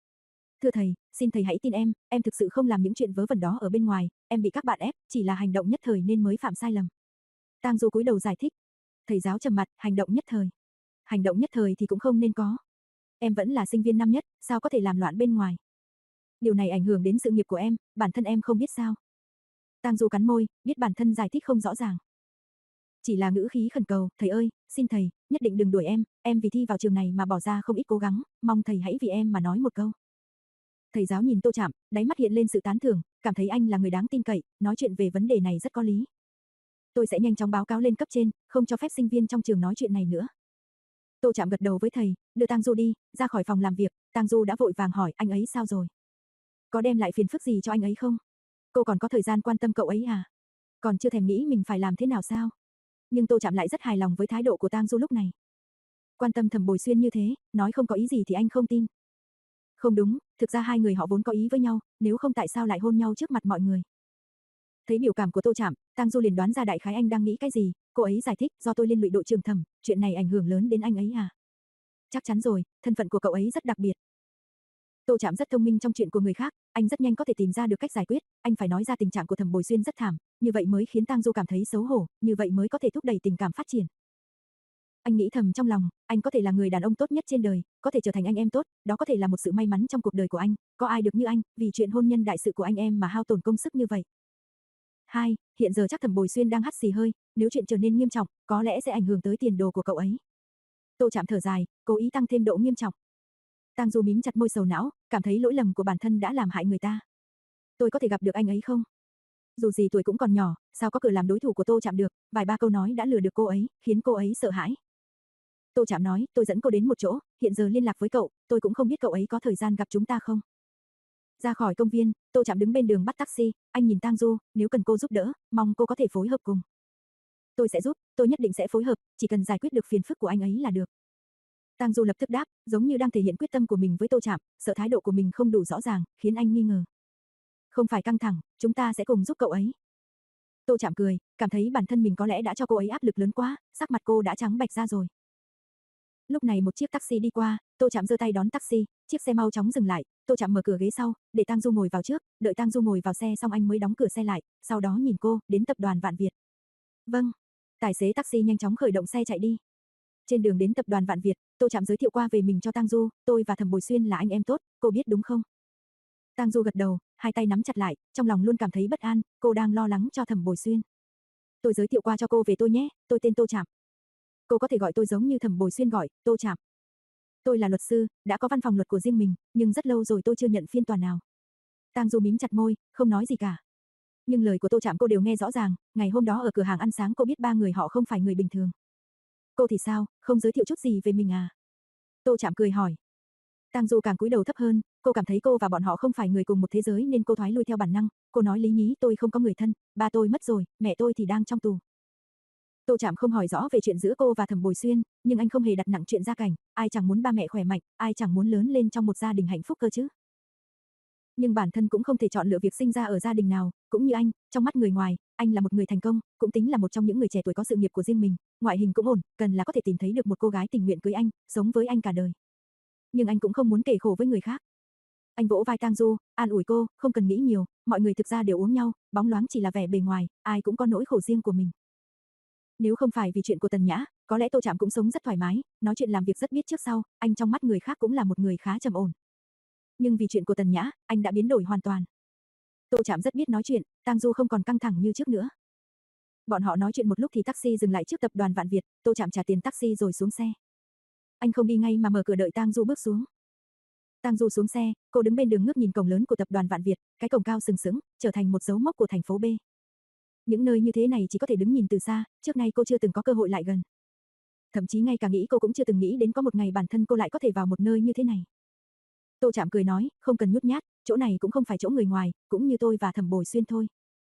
Thưa thầy, xin thầy hãy tin em, em thực sự không làm những chuyện vớ vẩn đó ở bên ngoài, em bị các bạn ép, chỉ là hành động nhất thời nên mới phạm sai lầm. Tang Du cúi đầu giải thích. Thầy giáo trầm mặt, hành động nhất thời. Hành động nhất thời thì cũng không nên có. Em vẫn là sinh viên năm nhất, sao có thể làm loạn bên ngoài. Điều này ảnh hưởng đến sự nghiệp của em, bản thân em không biết sao. Tang Du cắn môi, biết bản thân giải thích không rõ ràng. Chỉ là ngữ khí khẩn cầu, thầy ơi, xin thầy, nhất định đừng đuổi em, em vì thi vào trường này mà bỏ ra không ít cố gắng, mong thầy hãy vì em mà nói một câu. Thầy giáo nhìn Tô Trạm, đáy mắt hiện lên sự tán thưởng, cảm thấy anh là người đáng tin cậy, nói chuyện về vấn đề này rất có lý. Tôi sẽ nhanh chóng báo cáo lên cấp trên, không cho phép sinh viên trong trường nói chuyện này nữa. Tô Trạm gật đầu với thầy, đưa Tang Du đi, ra khỏi phòng làm việc, Tang Du đã vội vàng hỏi anh ấy sao rồi? Có đem lại phiền phức gì cho anh ấy không? Cô còn có thời gian quan tâm cậu ấy à? Còn chưa thèm nghĩ mình phải làm thế nào sao? Nhưng Tô Trạm lại rất hài lòng với thái độ của Tang Du lúc này. Quan tâm Thẩm Bồi Xuyên như thế, nói không có ý gì thì anh không tin. Không đúng, thực ra hai người họ vốn có ý với nhau, nếu không tại sao lại hôn nhau trước mặt mọi người. Thấy biểu cảm của Tô Trạm, Tang Du liền đoán ra đại khái anh đang nghĩ cái gì, cô ấy giải thích, do tôi liên lụy đội trưởng Thẩm, chuyện này ảnh hưởng lớn đến anh ấy à? Chắc chắn rồi, thân phận của cậu ấy rất đặc biệt. Tô Trạm rất thông minh trong chuyện của người khác, anh rất nhanh có thể tìm ra được cách giải quyết, anh phải nói ra tình trạng của Thẩm Bồi Xuyên rất thảm, như vậy mới khiến Tang Du cảm thấy xấu hổ, như vậy mới có thể thúc đẩy tình cảm phát triển. Anh nghĩ thầm trong lòng, anh có thể là người đàn ông tốt nhất trên đời, có thể trở thành anh em tốt, đó có thể là một sự may mắn trong cuộc đời của anh, có ai được như anh, vì chuyện hôn nhân đại sự của anh em mà hao tổn công sức như vậy. Hai, hiện giờ chắc Thẩm Bồi Xuyên đang hắt xì hơi, nếu chuyện trở nên nghiêm trọng, có lẽ sẽ ảnh hưởng tới tiền đồ của cậu ấy. Tô Trạm thở dài, cố ý tăng thêm độ nghiêm trọng. Tang Du mím chặt môi sầu não, cảm thấy lỗi lầm của bản thân đã làm hại người ta. Tôi có thể gặp được anh ấy không? Dù gì tuổi cũng còn nhỏ, sao có cửa làm đối thủ của Tô Trạm được, vài ba câu nói đã lừa được cô ấy, khiến cô ấy sợ hãi. Tô Trạm nói, tôi dẫn cô đến một chỗ, hiện giờ liên lạc với cậu, tôi cũng không biết cậu ấy có thời gian gặp chúng ta không. Ra khỏi công viên, Tô Trạm đứng bên đường bắt taxi, anh nhìn Tang Du, nếu cần cô giúp đỡ, mong cô có thể phối hợp cùng. Tôi sẽ giúp, tôi nhất định sẽ phối hợp, chỉ cần giải quyết được phiền phức của anh ấy là được. Tang Du lập tức đáp, giống như đang thể hiện quyết tâm của mình với Tô Trạm, sợ thái độ của mình không đủ rõ ràng, khiến anh nghi ngờ. Không phải căng thẳng, chúng ta sẽ cùng giúp cậu ấy. Tô Trạm cười, cảm thấy bản thân mình có lẽ đã cho cô ấy áp lực lớn quá, sắc mặt cô đã trắng bệch ra rồi. Lúc này một chiếc taxi đi qua, Tô Trạm giơ tay đón taxi, chiếc xe mau chóng dừng lại, Tô Trạm mở cửa ghế sau, để Tang Du ngồi vào trước, đợi Tang Du ngồi vào xe xong anh mới đóng cửa xe lại, sau đó nhìn cô, đến tập đoàn Vạn Việt. Vâng. Tài xế taxi nhanh chóng khởi động xe chạy đi. Trên đường đến tập đoàn Vạn Việt, Tô Trạm giới thiệu qua về mình cho Tang Du, tôi và Thẩm Bồi Xuyên là anh em tốt, cô biết đúng không? Tang Du gật đầu, hai tay nắm chặt lại, trong lòng luôn cảm thấy bất an, cô đang lo lắng cho Thẩm Bồi Xuyên. Tôi giới thiệu qua cho cô về tôi nhé, tôi tên Tô Trạm. Cô có thể gọi tôi giống như Thẩm Bồi Xuyên gọi, Tô Trạm. Tôi là luật sư, đã có văn phòng luật của riêng mình, nhưng rất lâu rồi tôi chưa nhận phiên tòa nào. Tang Du mím chặt môi, không nói gì cả. Nhưng lời của Tô Trạm cô đều nghe rõ ràng, ngày hôm đó ở cửa hàng ăn sáng cô biết ba người họ không phải người bình thường. Cô thì sao, không giới thiệu chút gì về mình à? Tô Trạm cười hỏi. Tang Du càng cúi đầu thấp hơn, cô cảm thấy cô và bọn họ không phải người cùng một thế giới nên cô thoái lui theo bản năng, cô nói lý nhí tôi không có người thân, ba tôi mất rồi, mẹ tôi thì đang trong tù. Tô Trạm không hỏi rõ về chuyện giữa cô và Thẩm Bồi Xuyên, nhưng anh không hề đặt nặng chuyện gia cảnh, ai chẳng muốn ba mẹ khỏe mạnh, ai chẳng muốn lớn lên trong một gia đình hạnh phúc cơ chứ. Nhưng bản thân cũng không thể chọn lựa việc sinh ra ở gia đình nào, cũng như anh, trong mắt người ngoài, anh là một người thành công, cũng tính là một trong những người trẻ tuổi có sự nghiệp của riêng mình, ngoại hình cũng ổn, cần là có thể tìm thấy được một cô gái tình nguyện cưới anh, sống với anh cả đời. Nhưng anh cũng không muốn kể khổ với người khác. Anh vỗ vai Tang Du, an ủi cô, không cần nghĩ nhiều, mọi người thực ra đều uống nhau, bóng loáng chỉ là vẻ bề ngoài, ai cũng có nỗi khổ riêng của mình. Nếu không phải vì chuyện của Tần Nhã, có lẽ Tô Trạm cũng sống rất thoải mái, nói chuyện làm việc rất biết trước sau, anh trong mắt người khác cũng là một người khá trầm ổn. Nhưng vì chuyện của Tần Nhã, anh đã biến đổi hoàn toàn. Tô Trạm rất biết nói chuyện, Tang Du không còn căng thẳng như trước nữa. Bọn họ nói chuyện một lúc thì taxi dừng lại trước tập đoàn Vạn Việt, Tô Trạm trả tiền taxi rồi xuống xe. Anh không đi ngay mà mở cửa đợi Tang Du bước xuống. Tang Du xuống xe, cô đứng bên đường ngước nhìn cổng lớn của tập đoàn Vạn Việt, cái cổng cao sừng sững, trở thành một dấu mốc của thành phố B. Những nơi như thế này chỉ có thể đứng nhìn từ xa, trước nay cô chưa từng có cơ hội lại gần. Thậm chí ngay cả nghĩ cô cũng chưa từng nghĩ đến có một ngày bản thân cô lại có thể vào một nơi như thế này. Tô Trạm cười nói, không cần nhút nhát, chỗ này cũng không phải chỗ người ngoài, cũng như tôi và Thẩm Bồi Xuyên thôi.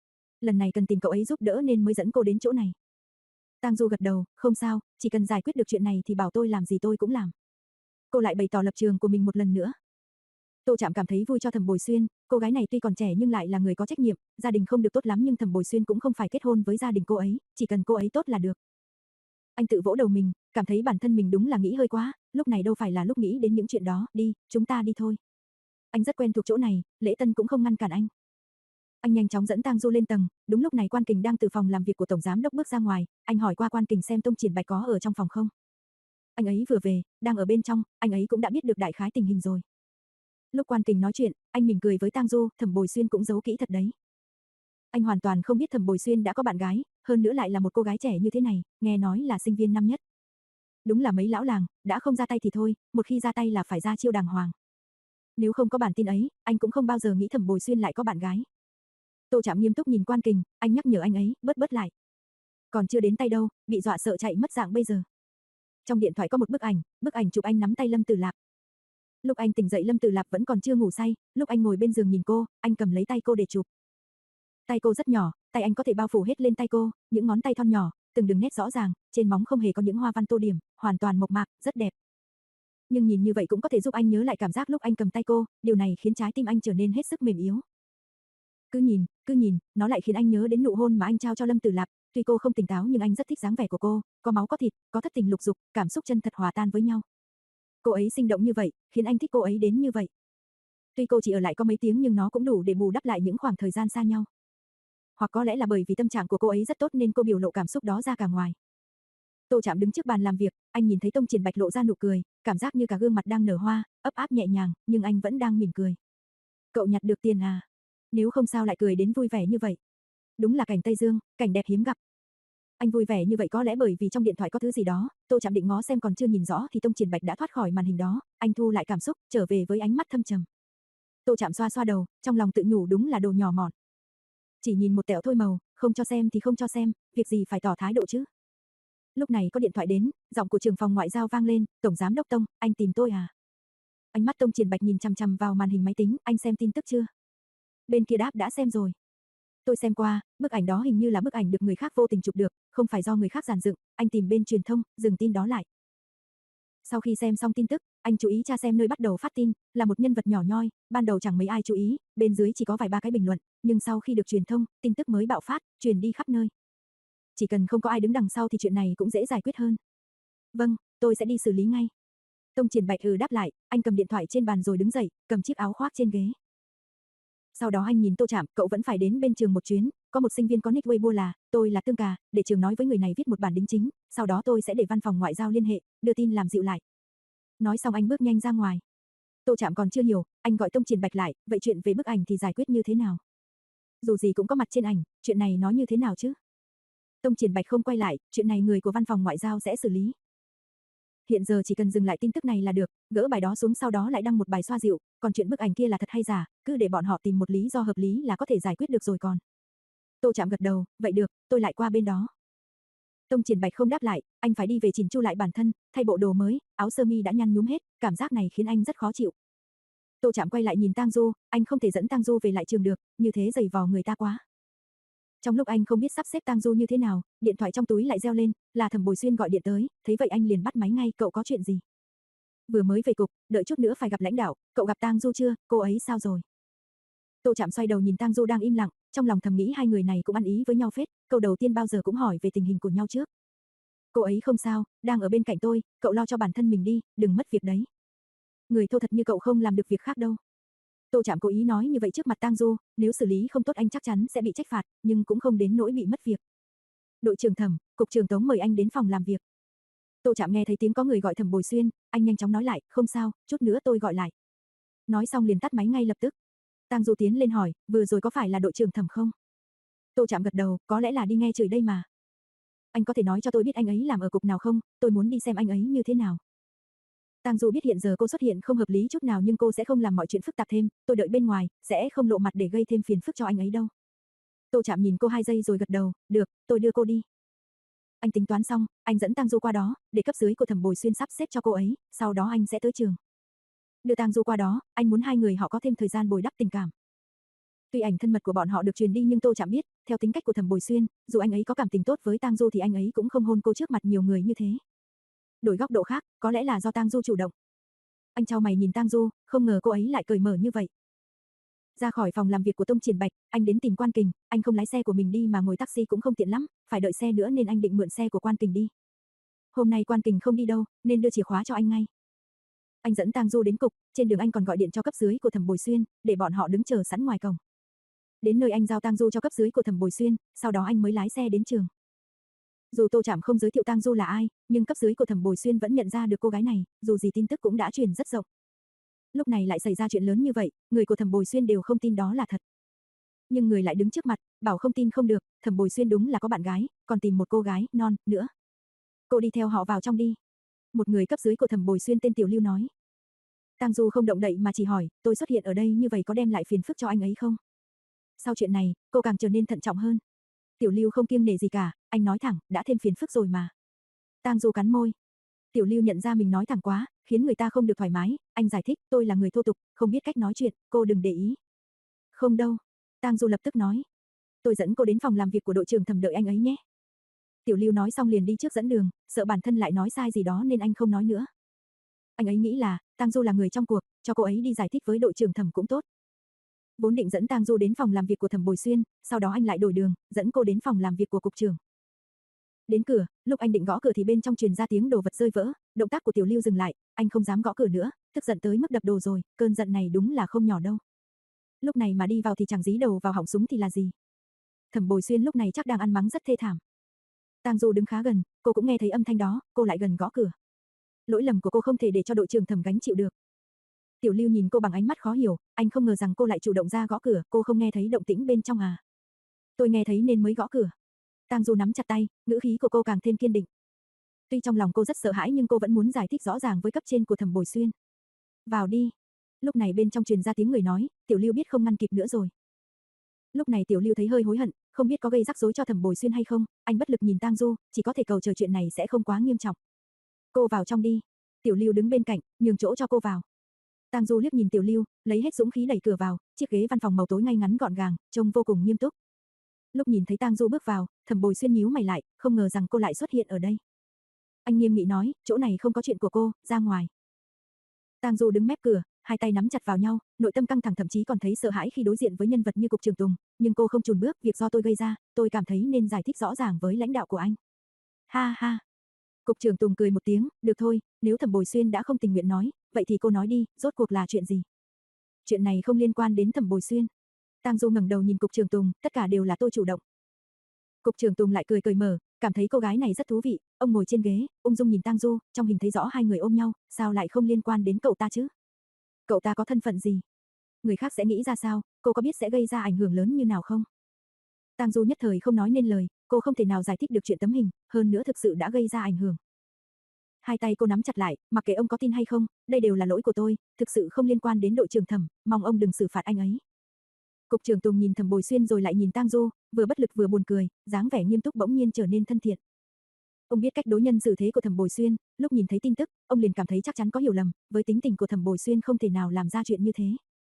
Lần này cần tìm cậu ấy giúp đỡ nên mới dẫn cô đến chỗ này. Tang Du gật đầu, không sao, chỉ cần giải quyết được chuyện này thì bảo tôi làm gì tôi cũng làm. Cô lại bày tỏ lập trường của mình một lần nữa. Tô Trạm cảm thấy vui cho Thẩm Bồi Xuyên, cô gái này tuy còn trẻ nhưng lại là người có trách nhiệm, gia đình không được tốt lắm nhưng Thẩm Bồi Xuyên cũng không phải kết hôn với gia đình cô ấy, chỉ cần cô ấy tốt là được. Anh tự vỗ đầu mình, cảm thấy bản thân mình đúng là nghĩ hơi quá, lúc này đâu phải là lúc nghĩ đến những chuyện đó, đi, chúng ta đi thôi. Anh rất quen thuộc chỗ này, Lễ Tân cũng không ngăn cản anh. Anh nhanh chóng dẫn Tang Du lên tầng, đúng lúc này Quan Kình đang từ phòng làm việc của tổng giám đốc bước ra ngoài, anh hỏi qua Quan Kình xem Tông Triển Bạch có ở trong phòng không. Anh ấy vừa về, đang ở bên trong, anh ấy cũng đã biết được đại khái tình hình rồi. Lúc Quan Kình nói chuyện, anh mỉm cười với Tang Du, Thẩm Bồi Xuyên cũng giấu kỹ thật đấy. Anh hoàn toàn không biết Thẩm Bồi Xuyên đã có bạn gái, hơn nữa lại là một cô gái trẻ như thế này, nghe nói là sinh viên năm nhất. Đúng là mấy lão làng, đã không ra tay thì thôi, một khi ra tay là phải ra chiêu đàng hoàng. Nếu không có bản tin ấy, anh cũng không bao giờ nghĩ Thẩm Bồi Xuyên lại có bạn gái. Tô Trạm nghiêm túc nhìn Quan Kình, anh nhắc nhở anh ấy, bớt bớt lại. Còn chưa đến tay đâu, bị dọa sợ chạy mất dạng bây giờ. Trong điện thoại có một bức ảnh, bức ảnh chụp anh nắm tay Lâm Tử Lạp. Lúc anh tỉnh dậy Lâm Tử Lạp vẫn còn chưa ngủ say, lúc anh ngồi bên giường nhìn cô, anh cầm lấy tay cô để chụp. Tay cô rất nhỏ, tay anh có thể bao phủ hết lên tay cô, những ngón tay thon nhỏ, từng đường nét rõ ràng, trên móng không hề có những hoa văn tô điểm, hoàn toàn mộc mạc, rất đẹp. Nhưng nhìn như vậy cũng có thể giúp anh nhớ lại cảm giác lúc anh cầm tay cô, điều này khiến trái tim anh trở nên hết sức mềm yếu. Cứ nhìn, cứ nhìn, nó lại khiến anh nhớ đến nụ hôn mà anh trao cho Lâm Tử Lạp, tuy cô không tỉnh táo nhưng anh rất thích dáng vẻ của cô, có máu có thịt, có thất tình lục dục, cảm xúc chân thật hòa tan với nhau. Cô ấy sinh động như vậy, khiến anh thích cô ấy đến như vậy. Tuy cô chỉ ở lại có mấy tiếng nhưng nó cũng đủ để bù đắp lại những khoảng thời gian xa nhau. Hoặc có lẽ là bởi vì tâm trạng của cô ấy rất tốt nên cô biểu lộ cảm xúc đó ra cả ngoài. Tô Trạm đứng trước bàn làm việc, anh nhìn thấy Tông Triển Bạch lộ ra nụ cười, cảm giác như cả gương mặt đang nở hoa, ấp áp nhẹ nhàng, nhưng anh vẫn đang mỉm cười. Cậu nhặt được tiền à? Nếu không sao lại cười đến vui vẻ như vậy. Đúng là cảnh Tây Dương, cảnh đẹp hiếm gặp. Anh vui vẻ như vậy có lẽ bởi vì trong điện thoại có thứ gì đó, Tô Trạm định ngó xem còn chưa nhìn rõ thì Tông Triển Bạch đã thoát khỏi màn hình đó, anh thu lại cảm xúc, trở về với ánh mắt thâm trầm. Tô Trạm xoa xoa đầu, trong lòng tự nhủ đúng là đồ nhỏ mọn. Chỉ nhìn một tẹo thôi màu, không cho xem thì không cho xem, việc gì phải tỏ thái độ chứ. Lúc này có điện thoại đến, giọng của trưởng phòng ngoại giao vang lên, Tổng giám đốc Tông, anh tìm tôi à? Ánh mắt Tông Triển Bạch nhìn chằm chằm vào màn hình máy tính, anh xem tin tức chưa? Bên kia đáp đã xem rồi. Tôi xem qua, bức ảnh đó hình như là bức ảnh được người khác vô tình chụp được, không phải do người khác dàn dựng, anh tìm bên truyền thông, dừng tin đó lại. Sau khi xem xong tin tức, anh chú ý tra xem nơi bắt đầu phát tin, là một nhân vật nhỏ nhoi, ban đầu chẳng mấy ai chú ý, bên dưới chỉ có vài ba cái bình luận, nhưng sau khi được truyền thông, tin tức mới bạo phát, truyền đi khắp nơi. Chỉ cần không có ai đứng đằng sau thì chuyện này cũng dễ giải quyết hơn. Vâng, tôi sẽ đi xử lý ngay. Tông Triển Bạch ừ đáp lại, anh cầm điện thoại trên bàn rồi đứng dậy, cầm chiếc áo khoác trên ghế. Sau đó anh nhìn Tô Trạm, cậu vẫn phải đến bên trường một chuyến, có một sinh viên có nick Weibo là, tôi là Tương Cà, để trường nói với người này viết một bản đính chính, sau đó tôi sẽ để văn phòng ngoại giao liên hệ, đưa tin làm dịu lại. Nói xong anh bước nhanh ra ngoài. Tô Trạm còn chưa hiểu, anh gọi Tông Triển Bạch lại, vậy chuyện về bức ảnh thì giải quyết như thế nào? Dù gì cũng có mặt trên ảnh, chuyện này nói như thế nào chứ? Tông Triển Bạch không quay lại, chuyện này người của văn phòng ngoại giao sẽ xử lý. Hiện giờ chỉ cần dừng lại tin tức này là được, gỡ bài đó xuống sau đó lại đăng một bài xoa dịu, còn chuyện bức ảnh kia là thật hay giả, cứ để bọn họ tìm một lý do hợp lý là có thể giải quyết được rồi còn. Tô Trạm gật đầu, vậy được, tôi lại qua bên đó. Tông Triển Bạch không đáp lại, anh phải đi về chỉnh chu lại bản thân, thay bộ đồ mới, áo sơ mi đã nhăn nhúm hết, cảm giác này khiến anh rất khó chịu. Tô Trạm quay lại nhìn Tang Du, anh không thể dẫn Tang Du về lại trường được, như thế giày vò người ta quá. Trong lúc anh không biết sắp xếp Tang Du như thế nào, điện thoại trong túi lại reo lên, là Thẩm Bồi Xuyên gọi điện tới, thấy vậy anh liền bắt máy ngay, cậu có chuyện gì? Vừa mới về cục, đợi chút nữa phải gặp lãnh đạo, cậu gặp Tang Du chưa, cô ấy sao rồi? Tô Trạm xoay đầu nhìn Tang Du đang im lặng, trong lòng thầm nghĩ hai người này cũng ăn ý với nhau phết, câu đầu tiên bao giờ cũng hỏi về tình hình của nhau trước. Cô ấy không sao, đang ở bên cạnh tôi, cậu lo cho bản thân mình đi, đừng mất việc đấy. Người thô thật như cậu không làm được việc khác đâu. Tô Trạm cố ý nói như vậy trước mặt Tang Du, nếu xử lý không tốt anh chắc chắn sẽ bị trách phạt, nhưng cũng không đến nỗi bị mất việc. Đội trưởng Thẩm, cục trưởng Tống mời anh đến phòng làm việc. Tô Trạm nghe thấy tiếng có người gọi Thẩm Bồi Xuyên, anh nhanh chóng nói lại, không sao, chút nữa tôi gọi lại. Nói xong liền tắt máy ngay lập tức. Tang Du tiến lên hỏi, vừa rồi có phải là đội trưởng Thẩm không? Tô Trạm gật đầu, có lẽ là đi nghe chửi đây mà. Anh có thể nói cho tôi biết anh ấy làm ở cục nào không, tôi muốn đi xem anh ấy như thế nào. Tang Du biết hiện giờ cô xuất hiện không hợp lý chút nào nhưng cô sẽ không làm mọi chuyện phức tạp thêm, tôi đợi bên ngoài, sẽ không lộ mặt để gây thêm phiền phức cho anh ấy đâu. Tô Trạm nhìn cô hai giây rồi gật đầu, được, tôi đưa cô đi. Anh tính toán xong, anh dẫn Tang Du qua đó, để cấp dưới của Thẩm Bồi Xuyên sắp xếp cho cô ấy, sau đó anh sẽ tới trường. Đưa Tang Du qua đó, anh muốn hai người họ có thêm thời gian bồi đắp tình cảm. Tuy ảnh thân mật của bọn họ được truyền đi nhưng Tô Trạm biết, theo tính cách của Thẩm Bồi Xuyên, dù anh ấy có cảm tình tốt với Tang Du thì anh ấy cũng không hôn cô trước mặt nhiều người như thế. Đổi góc độ khác, có lẽ là do Tang Du chủ động. Anh chau mày nhìn Tang Du, không ngờ cô ấy lại cởi mở như vậy. Ra khỏi phòng làm việc của Tông Triển Bạch, anh đến tìm Quan Kình, anh không lái xe của mình đi mà ngồi taxi cũng không tiện lắm, phải đợi xe nữa nên anh định mượn xe của Quan Kình đi. Hôm nay Quan Kình không đi đâu, nên đưa chìa khóa cho anh ngay. Anh dẫn Tang Du đến cục, trên đường anh còn gọi điện cho cấp dưới của Thẩm Bồi Xuyên, để bọn họ đứng chờ sẵn ngoài cổng. Đến nơi anh giao Tang Du cho cấp dưới của Thẩm Bồi Xuyên, sau đó anh mới lái xe đến trường. Dù Tô Trạm không giới thiệu Tang Du là ai, nhưng cấp dưới của Thẩm Bồi Xuyên vẫn nhận ra được cô gái này, dù gì tin tức cũng đã truyền rất rộng. Lúc này lại xảy ra chuyện lớn như vậy, người của Thẩm Bồi Xuyên đều không tin đó là thật. Nhưng người lại đứng trước mặt, bảo không tin không được, Thẩm Bồi Xuyên đúng là có bạn gái, còn tìm một cô gái non nữa. Cô đi theo họ vào trong đi. Một người cấp dưới của Thẩm Bồi Xuyên tên Tiểu Lưu nói. Tang Du không động đậy mà chỉ hỏi, tôi xuất hiện ở đây như vậy có đem lại phiền phức cho anh ấy không? Sau chuyện này, cô càng trở nên thận trọng hơn. Tiểu Lưu không kiêng nể gì cả, anh nói thẳng, đã thêm phiền phức rồi mà. Tang Du cắn môi. Tiểu Lưu nhận ra mình nói thẳng quá, khiến người ta không được thoải mái, anh giải thích, tôi là người thô tục, không biết cách nói chuyện, cô đừng để ý. Không đâu. Tang Du lập tức nói. Tôi dẫn cô đến phòng làm việc của đội trưởng Thẩm đợi anh ấy nhé. Tiểu Lưu nói xong liền đi trước dẫn đường, sợ bản thân lại nói sai gì đó nên anh không nói nữa. Anh ấy nghĩ là, Tang Du là người trong cuộc, cho cô ấy đi giải thích với đội trưởng Thẩm cũng tốt. Vốn định dẫn Tang Du đến phòng làm việc của Thẩm Bồi Xuyên, sau đó anh lại đổi đường, dẫn cô đến phòng làm việc của cục trưởng. Đến cửa, lúc anh định gõ cửa thì bên trong truyền ra tiếng đồ vật rơi vỡ, động tác của Tiểu Lưu dừng lại, anh không dám gõ cửa nữa, tức giận tới mức đập đồ rồi, cơn giận này đúng là không nhỏ đâu. Lúc này mà đi vào thì chẳng dí đầu vào họng súng thì là gì. Thẩm Bồi Xuyên lúc này chắc đang ăn mắng rất thê thảm. Tang Du đứng khá gần, cô cũng nghe thấy âm thanh đó, cô lại gần gõ cửa. Lỗi lầm của cô không thể để cho đội trưởng Thẩm gánh chịu được. Tiểu Lưu nhìn cô bằng ánh mắt khó hiểu, anh không ngờ rằng cô lại chủ động ra gõ cửa, cô không nghe thấy động tĩnh bên trong à? Tôi nghe thấy nên mới gõ cửa. Tang Du nắm chặt tay, ngữ khí của cô càng thêm kiên định. Tuy trong lòng cô rất sợ hãi nhưng cô vẫn muốn giải thích rõ ràng với cấp trên của Thẩm Bồi Xuyên. Vào đi. Lúc này bên trong truyền ra tiếng người nói, Tiểu Lưu biết không ngăn kịp nữa rồi. Lúc này Tiểu Lưu thấy hơi hối hận, không biết có gây rắc rối cho Thẩm Bồi Xuyên hay không, anh bất lực nhìn Tang Du, chỉ có thể cầu chờ chuyện này sẽ không quá nghiêm trọng. Cô vào trong đi. Tiểu Lưu đứng bên cạnh, nhường chỗ cho cô vào. Tang Du liếc nhìn Tiểu Lưu, lấy hết dũng khí đẩy cửa vào, chiếc ghế văn phòng màu tối ngay ngắn gọn gàng, trông vô cùng nghiêm túc. Lúc nhìn thấy Tang Du bước vào, Thẩm Bồi Xuyên nhíu mày lại, không ngờ rằng cô lại xuất hiện ở đây. Anh nghiêm nghị nói, chỗ này không có chuyện của cô, ra ngoài. Tang Du đứng mép cửa, hai tay nắm chặt vào nhau, nội tâm căng thẳng thậm chí còn thấy sợ hãi khi đối diện với nhân vật như cục trưởng Tùng, nhưng cô không chùn bước, việc do tôi gây ra, tôi cảm thấy nên giải thích rõ ràng với lãnh đạo của anh. Ha ha. Cục trưởng Tùng cười một tiếng, được thôi, nếu Thẩm Bồi Xuyên đã không tình nguyện nói, vậy thì cô nói đi, rốt cuộc là chuyện gì? Chuyện này không liên quan đến Thẩm Bồi Xuyên. Tang Du ngẩng đầu nhìn cục trưởng Tùng, tất cả đều là tôi chủ động. Cục trưởng Tùng lại cười cười mở, cảm thấy cô gái này rất thú vị, ông ngồi trên ghế, ung dung nhìn Tang Du, trong hình thấy rõ hai người ôm nhau, sao lại không liên quan đến cậu ta chứ? Cậu ta có thân phận gì? Người khác sẽ nghĩ ra sao, cô có biết sẽ gây ra ảnh hưởng lớn như nào không? Tang Du nhất thời không nói nên lời, cô không thể nào giải thích được chuyện tấm hình, hơn nữa thực sự đã gây ra ảnh hưởng. Hai tay cô nắm chặt lại, mặc kệ ông có tin hay không, đây đều là lỗi của tôi, thực sự không liên quan đến đội trưởng Thẩm, mong ông đừng xử phạt anh ấy. Cục trưởng Tùng nhìn Thẩm Bồi Xuyên rồi lại nhìn Tang Du, vừa bất lực vừa buồn cười, dáng vẻ nghiêm túc bỗng nhiên trở nên thân thiện. Ông biết cách đối nhân xử thế của Thẩm Bồi Xuyên, lúc nhìn thấy tin tức, ông liền cảm thấy chắc chắn có hiểu lầm, với tính tình của Thẩm Bồi Xuyên không thể nào làm ra chuyện như thế.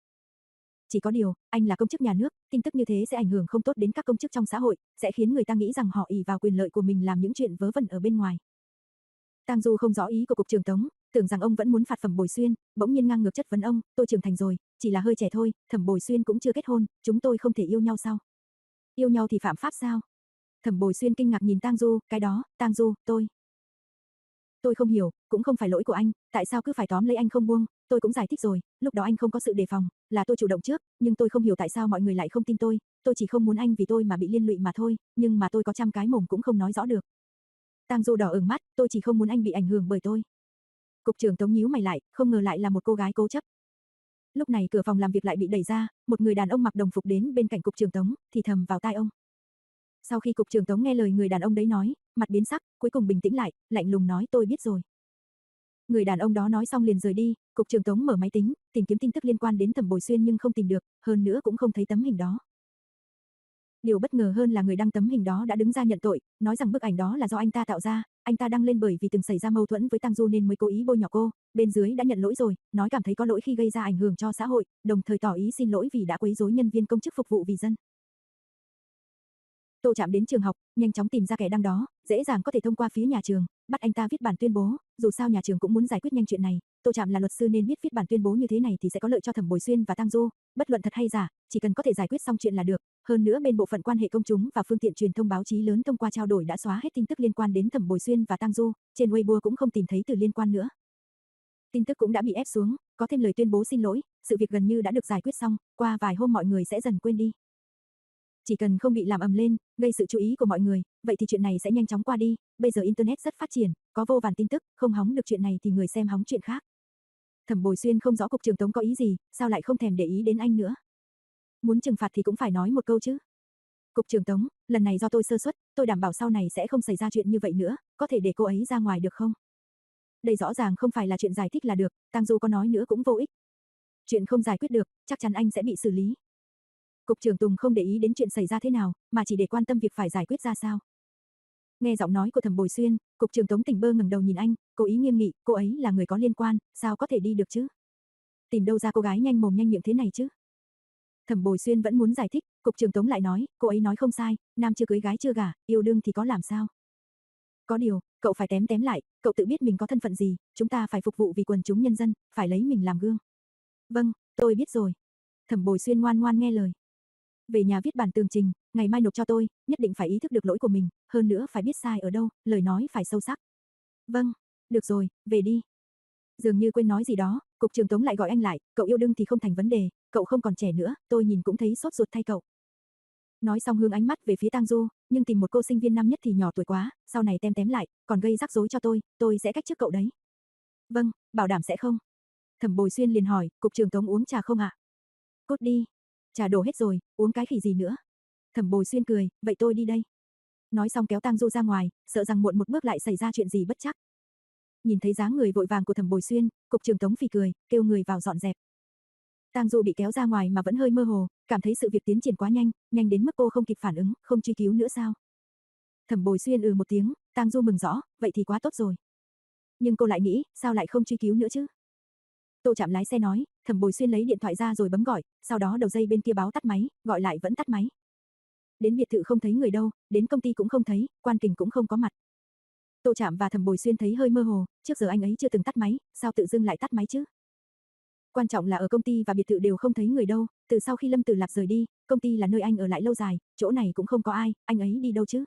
Chỉ có điều, anh là công chức nhà nước, tin tức như thế sẽ ảnh hưởng không tốt đến các công chức trong xã hội, sẽ khiến người ta nghĩ rằng họ ỷ vào quyền lợi của mình làm những chuyện vớ vẩn ở bên ngoài. Tang Du không rõ ý của cục trưởng Tống, tưởng rằng ông vẫn muốn phạt Thẩm Bồi Xuyên, bỗng nhiên ngang ngược chất vấn ông, tôi trưởng thành rồi, chỉ là hơi trẻ thôi, Thẩm Bồi Xuyên cũng chưa kết hôn, chúng tôi không thể yêu nhau sao? Yêu nhau thì phạm pháp sao? Thẩm Bồi Xuyên kinh ngạc nhìn Tang Du, cái đó, Tang Du, tôi. Tôi không hiểu, cũng không phải lỗi của anh, tại sao cứ phải tóm lấy anh không buông, tôi cũng giải thích rồi, lúc đó anh không có sự đề phòng, là tôi chủ động trước, nhưng tôi không hiểu tại sao mọi người lại không tin tôi, tôi chỉ không muốn anh vì tôi mà bị liên lụy mà thôi, nhưng mà tôi có trăm cái mồm cũng không nói rõ được. Tang Du đỏ ửng mắt, tôi chỉ không muốn anh bị ảnh hưởng bởi tôi. Cục trưởng Tống nhíu mày lại, không ngờ lại là một cô gái cố chấp. Lúc này cửa phòng làm việc lại bị đẩy ra, một người đàn ông mặc đồng phục đến bên cạnh cục trưởng Tống, thì thầm vào tai ông. Sau khi cục trưởng Tống nghe lời người đàn ông đấy nói, mặt biến sắc, cuối cùng bình tĩnh lại, lạnh lùng nói tôi biết rồi. Người đàn ông đó nói xong liền rời đi, cục trưởng Tống mở máy tính, tìm kiếm tin tức liên quan đến Thẩm Bồi Xuyên nhưng không tìm được, hơn nữa cũng không thấy tấm hình đó. Điều bất ngờ hơn là người đăng tấm hình đó đã đứng ra nhận tội, nói rằng bức ảnh đó là do anh ta tạo ra, anh ta đăng lên bởi vì từng xảy ra mâu thuẫn với Tang Du nên mới cố ý bôi nhọ cô, bên dưới đã nhận lỗi rồi, nói cảm thấy có lỗi khi gây ra ảnh hưởng cho xã hội, đồng thời tỏ ý xin lỗi vì đã quấy rối nhân viên công chức phục vụ vì dân. Tô Trạm đến trường học, nhanh chóng tìm ra kẻ đăng đó, dễ dàng có thể thông qua phía nhà trường, bắt anh ta viết bản tuyên bố, dù sao nhà trường cũng muốn giải quyết nhanh chuyện này, Tô Trạm là luật sư nên biết viết bản tuyên bố như thế này thì sẽ có lợi cho Thẩm Bồi Xuyên và Tang Du, bất luận thật hay giả, chỉ cần có thể giải quyết xong chuyện là được, hơn nữa bên bộ phận quan hệ công chúng và phương tiện truyền thông báo chí lớn thông qua trao đổi đã xóa hết tin tức liên quan đến Thẩm Bồi Xuyên và Tang Du, trên Weibo cũng không tìm thấy từ liên quan nữa. Tin tức cũng đã bị ép xuống, có thêm lời tuyên bố xin lỗi, sự việc gần như đã được giải quyết xong, qua vài hôm mọi người sẽ dần quên đi. Chỉ cần không bị làm ầm lên, gây sự chú ý của mọi người, vậy thì chuyện này sẽ nhanh chóng qua đi, bây giờ internet rất phát triển, có vô vàn tin tức, không hóng được chuyện này thì người xem hóng chuyện khác. Thẩm Bồi Xuyên không rõ cục trưởng Tống có ý gì, sao lại không thèm để ý đến anh nữa. Muốn trừng phạt thì cũng phải nói một câu chứ. Cục trưởng Tống, lần này do tôi sơ suất, tôi đảm bảo sau này sẽ không xảy ra chuyện như vậy nữa, có thể để cô ấy ra ngoài được không? Đây rõ ràng không phải là chuyện giải thích là được, Tang Du có nói nữa cũng vô ích. Chuyện không giải quyết được, chắc chắn anh sẽ bị xử lý. Cục trưởng Tùng không để ý đến chuyện xảy ra thế nào, mà chỉ để quan tâm việc phải giải quyết ra sao. Nghe giọng nói của Thẩm Bồi Xuyên, cục trưởng Tống tỉnh bơ ngẩng đầu nhìn anh, cố ý nghiêm nghị, cô ấy là người có liên quan, sao có thể đi được chứ? Tìm đâu ra cô gái nhanh mồm nhanh miệng thế này chứ? Thẩm Bồi Xuyên vẫn muốn giải thích, cục trưởng Tống lại nói, cô ấy nói không sai, nam chưa cưới gái chưa gả, yêu đương thì có làm sao? Có điều, cậu phải tém tém lại, cậu tự biết mình có thân phận gì, chúng ta phải phục vụ vì quần chúng nhân dân, phải lấy mình làm gương. Vâng, tôi biết rồi. Thẩm Bồi Xuyên ngoan ngoan nghe lời. Về nhà viết bản tường trình, ngày mai nộp cho tôi, nhất định phải ý thức được lỗi của mình, hơn nữa phải biết sai ở đâu, lời nói phải sâu sắc. Vâng, được rồi, về đi. Dường như quên nói gì đó, cục trưởng Tống lại gọi anh lại, cậu yêu đương thì không thành vấn đề, cậu không còn trẻ nữa, tôi nhìn cũng thấy sốt ruột thay cậu. Nói xong hướng ánh mắt về phía Tang Du, nhưng tìm một cô sinh viên năm nhất thì nhỏ tuổi quá, sau này tem tém lại, còn gây rắc rối cho tôi, tôi sẽ cách chức cậu đấy. Vâng, bảo đảm sẽ không. Thẩm Bồi Xuyên liền hỏi, cục trưởng Tống uống trà không ạ? Cút đi. Trà đổ hết rồi, uống cái khỉ gì nữa? Thẩm Bồi Xuyên cười, vậy tôi đi đây. Nói xong kéo Tang Du ra ngoài, sợ rằng muộn một bước lại xảy ra chuyện gì bất trắc. Nhìn thấy dáng người vội vàng của Thẩm Bồi Xuyên, cục trưởng Tống phì cười, kêu người vào dọn dẹp. Tang Du bị kéo ra ngoài mà vẫn hơi mơ hồ, cảm thấy sự việc tiến triển quá nhanh, nhanh đến mức cô không kịp phản ứng, không truy cứu nữa sao? Thẩm Bồi Xuyên ừ một tiếng, Tang Du mừng rõ, vậy thì quá tốt rồi. Nhưng cô lại nghĩ, sao lại không truy cứu nữa chứ? Tô Trạm lái xe nói, Thẩm Bồi Xuyên lấy điện thoại ra rồi bấm gọi, sau đó đầu dây bên kia báo tắt máy, gọi lại vẫn tắt máy. Đến biệt thự không thấy người đâu, đến công ty cũng không thấy, Quan Kình cũng không có mặt. Tô Trạm và Thẩm Bồi Xuyên thấy hơi mơ hồ, trước giờ anh ấy chưa từng tắt máy, sao tự dưng lại tắt máy chứ? Quan trọng là ở công ty và biệt thự đều không thấy người đâu, từ sau khi Lâm Tử Lạp rời đi, công ty là nơi anh ở lại lâu dài, chỗ này cũng không có ai, anh ấy đi đâu chứ?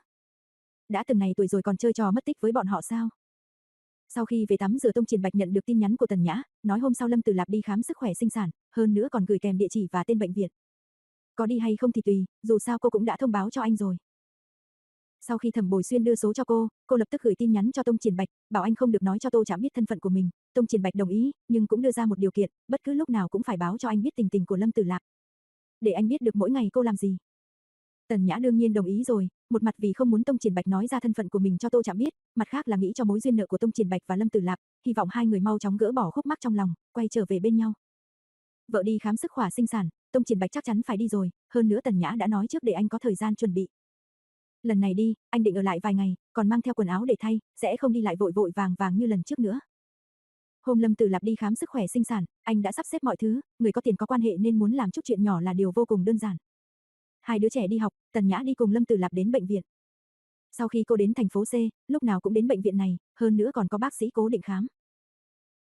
Đã từng này tuổi rồi còn chơi trò mất tích với bọn họ sao? Sau khi về tắm rửa Tông Triển Bạch nhận được tin nhắn của Tần Nhã, nói hôm sau Lâm Tử Lạp đi khám sức khỏe sinh sản, hơn nữa còn gửi kèm địa chỉ và tên bệnh viện. Có đi hay không thì tùy, dù sao cô cũng đã thông báo cho anh rồi. Sau khi Thẩm Bồi Xuyên đưa số cho cô, cô lập tức gửi tin nhắn cho Tông Triển Bạch, bảo anh không được nói cho Tô Trạm biết thân phận của mình. Tông Triển Bạch đồng ý, nhưng cũng đưa ra một điều kiện, bất cứ lúc nào cũng phải báo cho anh biết tình tình của Lâm Tử Lạp. Để anh biết được mỗi ngày cô làm gì. Tần Nhã đương nhiên đồng ý rồi, một mặt vì không muốn Tông Triển Bạch nói ra thân phận của mình cho Tô Trạm biết, mặt khác là nghĩ cho mối duyên nợ của Tông Triển Bạch và Lâm Tử Lạp, hy vọng hai người mau chóng gỡ bỏ khúc mắc trong lòng, quay trở về bên nhau. Vợ đi khám sức khỏe sinh sản, Tông Triển Bạch chắc chắn phải đi rồi, hơn nữa Tần Nhã đã nói trước để anh có thời gian chuẩn bị. Lần này đi, anh định ở lại vài ngày, còn mang theo quần áo để thay, sẽ không đi lại vội vội vàng vàng như lần trước nữa. Hôm Lâm Tử Lạp đi khám sức khỏe sinh sản, anh đã sắp xếp mọi thứ, người có tiền có quan hệ nên muốn làm chút chuyện nhỏ là điều vô cùng đơn giản. Hai đứa trẻ đi học, Tần Nhã đi cùng Lâm Tử Lạp đến bệnh viện. Sau khi cô đến thành phố C, lúc nào cũng đến bệnh viện này, hơn nữa còn có bác sĩ cố định khám.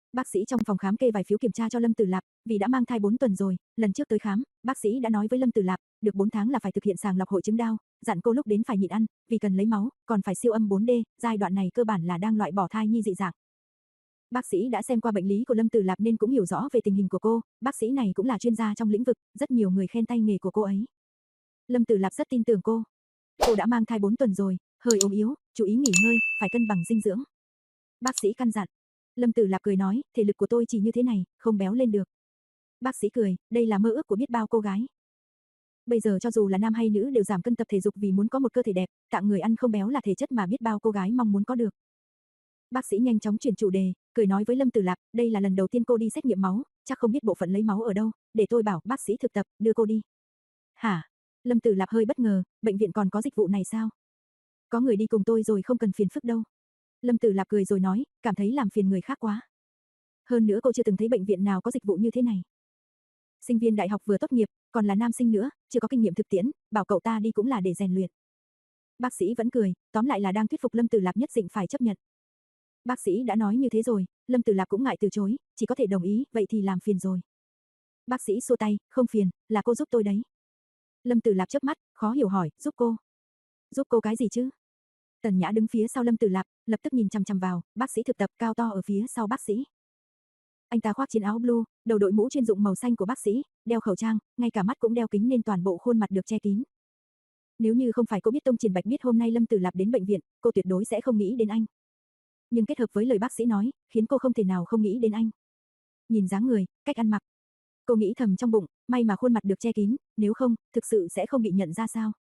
Bác sĩ trong phòng khám kê vài phiếu kiểm tra cho Lâm Tử Lạp, vì đã mang thai bốn tuần rồi, lần trước tới khám, bác sĩ đã nói với Lâm Tử Lạp, được bốn tháng là phải thực hiện sàng lọc hội chứng đau, dặn cô lúc đến phải nhịn ăn, vì cần lấy máu, còn phải siêu âm bốn D, giai đoạn này cơ bản là đang loại bỏ thai nhi dị dạng. Bác sĩ đã xem qua bệnh lý của Lâm Tử Lạp nên cũng hiểu rõ về tình hình của cô, bác sĩ này cũng là chuyên gia trong lĩnh vực, rất nhiều người khen tay nghề của cô ấy. Lâm Tử Lạp rất tin tưởng cô. Cô đã mang thai bốn tuần rồi, hơi ốm yếu, chú ý nghỉ ngơi, phải cân bằng dinh dưỡng. Bác sĩ căn dặn. Lâm Tử Lạp cười nói, thể lực của tôi chỉ như thế này, không béo lên được. Bác sĩ cười, đây là mơ ước của biết bao cô gái. Bây giờ cho dù là nam hay nữ đều giảm cân tập thể dục vì muốn có một cơ thể đẹp, tạng người ăn không béo là thể chất mà biết bao cô gái mong muốn có được. Bác sĩ nhanh chóng chuyển chủ đề, cười nói với Lâm Tử Lạp, đây là lần đầu tiên cô đi xét nghiệm máu, chắc không biết bộ phận lấy máu ở đâu, để tôi bảo bác sĩ thực tập, đưa cô đi. Hả? Lâm Tử Lạp hơi bất ngờ, bệnh viện còn có dịch vụ này sao? Có người đi cùng tôi rồi không cần phiền phức đâu. Lâm Tử Lạp cười rồi nói, cảm thấy làm phiền người khác quá. Hơn nữa cô chưa từng thấy bệnh viện nào có dịch vụ như thế này. Sinh viên đại học vừa tốt nghiệp, còn là nam sinh nữa, chưa có kinh nghiệm thực tiễn, bảo cậu ta đi cũng là để rèn luyện. Bác sĩ vẫn cười, tóm lại là đang thuyết phục Lâm Tử Lạp nhất định phải chấp nhận. Bác sĩ đã nói như thế rồi, Lâm Tử Lạp cũng ngại từ chối, chỉ có thể đồng ý, vậy thì làm phiền rồi. Bác sĩ xua tay, không phiền, là cô giúp tôi đấy. Lâm Tử Lạp chớp mắt, khó hiểu hỏi, giúp cô? Giúp cô cái gì chứ? Tần Nhã đứng phía sau Lâm Tử Lạp, lập tức nhìn chằm chằm vào, bác sĩ thực tập cao to ở phía sau bác sĩ. Anh ta khoác chiến áo blue, đầu đội mũ chuyên dụng màu xanh của bác sĩ, đeo khẩu trang, ngay cả mắt cũng đeo kính nên toàn bộ khuôn mặt được che kín. Nếu như không phải cô biết Tông Triển Bạch biết hôm nay Lâm Tử Lạp đến bệnh viện, cô tuyệt đối sẽ không nghĩ đến anh. Nhưng kết hợp với lời bác sĩ nói, khiến cô không thể nào không nghĩ đến anh. Nhìn dáng người, cách ăn mặc. Cô nghĩ thầm trong bụng, may mà khuôn mặt được che kín, nếu không, thực sự sẽ không bị nhận ra sao.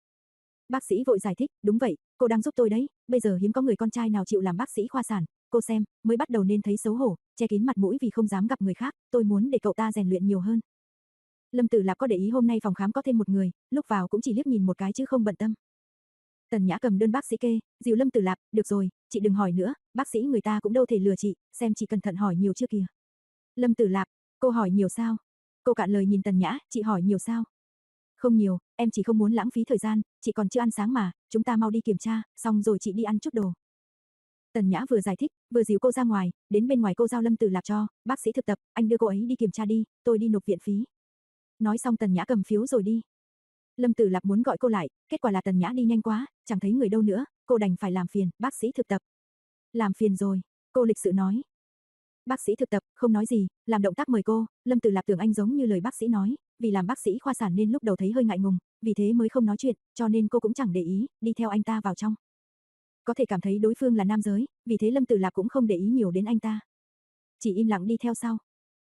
Bác sĩ vội giải thích, đúng vậy, cô đang giúp tôi đấy, bây giờ hiếm có người con trai nào chịu làm bác sĩ khoa sản, cô xem, mới bắt đầu nên thấy xấu hổ, che kín mặt mũi vì không dám gặp người khác, tôi muốn để cậu ta rèn luyện nhiều hơn. Lâm Tử Lạp có để ý hôm nay phòng khám có thêm một người, lúc vào cũng chỉ liếc nhìn một cái chứ không bận tâm. Tần Nhã cầm đơn bác sĩ kê, dìu Lâm Tử Lạp, được rồi, chị đừng hỏi nữa, bác sĩ người ta cũng đâu thể lừa chị, xem chị cẩn thận hỏi nhiều chưa kìa. Lâm Tử Lạp, cô hỏi nhiều sao? Cô cạn lời nhìn Tần Nhã, chị hỏi nhiều sao? Không nhiều, em chỉ không muốn lãng phí thời gian, chị còn chưa ăn sáng mà, chúng ta mau đi kiểm tra, xong rồi chị đi ăn chút đồ. Tần Nhã vừa giải thích, vừa dìu cô ra ngoài, đến bên ngoài cô giao Lâm Tử Lạp cho, bác sĩ thực tập, anh đưa cô ấy đi kiểm tra đi, tôi đi nộp viện phí. Nói xong Tần Nhã cầm phiếu rồi đi. Lâm Tử Lạp muốn gọi cô lại, kết quả là Tần Nhã đi nhanh quá, chẳng thấy người đâu nữa, cô đành phải làm phiền, bác sĩ thực tập. Làm phiền rồi, cô lịch sự nói. Bác sĩ thực tập, không nói gì, làm động tác mời cô, Lâm Tử Lạp tưởng anh giống như lời bác sĩ nói, vì làm bác sĩ khoa sản nên lúc đầu thấy hơi ngại ngùng, vì thế mới không nói chuyện, cho nên cô cũng chẳng để ý, đi theo anh ta vào trong. Có thể cảm thấy đối phương là nam giới, vì thế Lâm Tử Lạp cũng không để ý nhiều đến anh ta. Chỉ im lặng đi theo sau.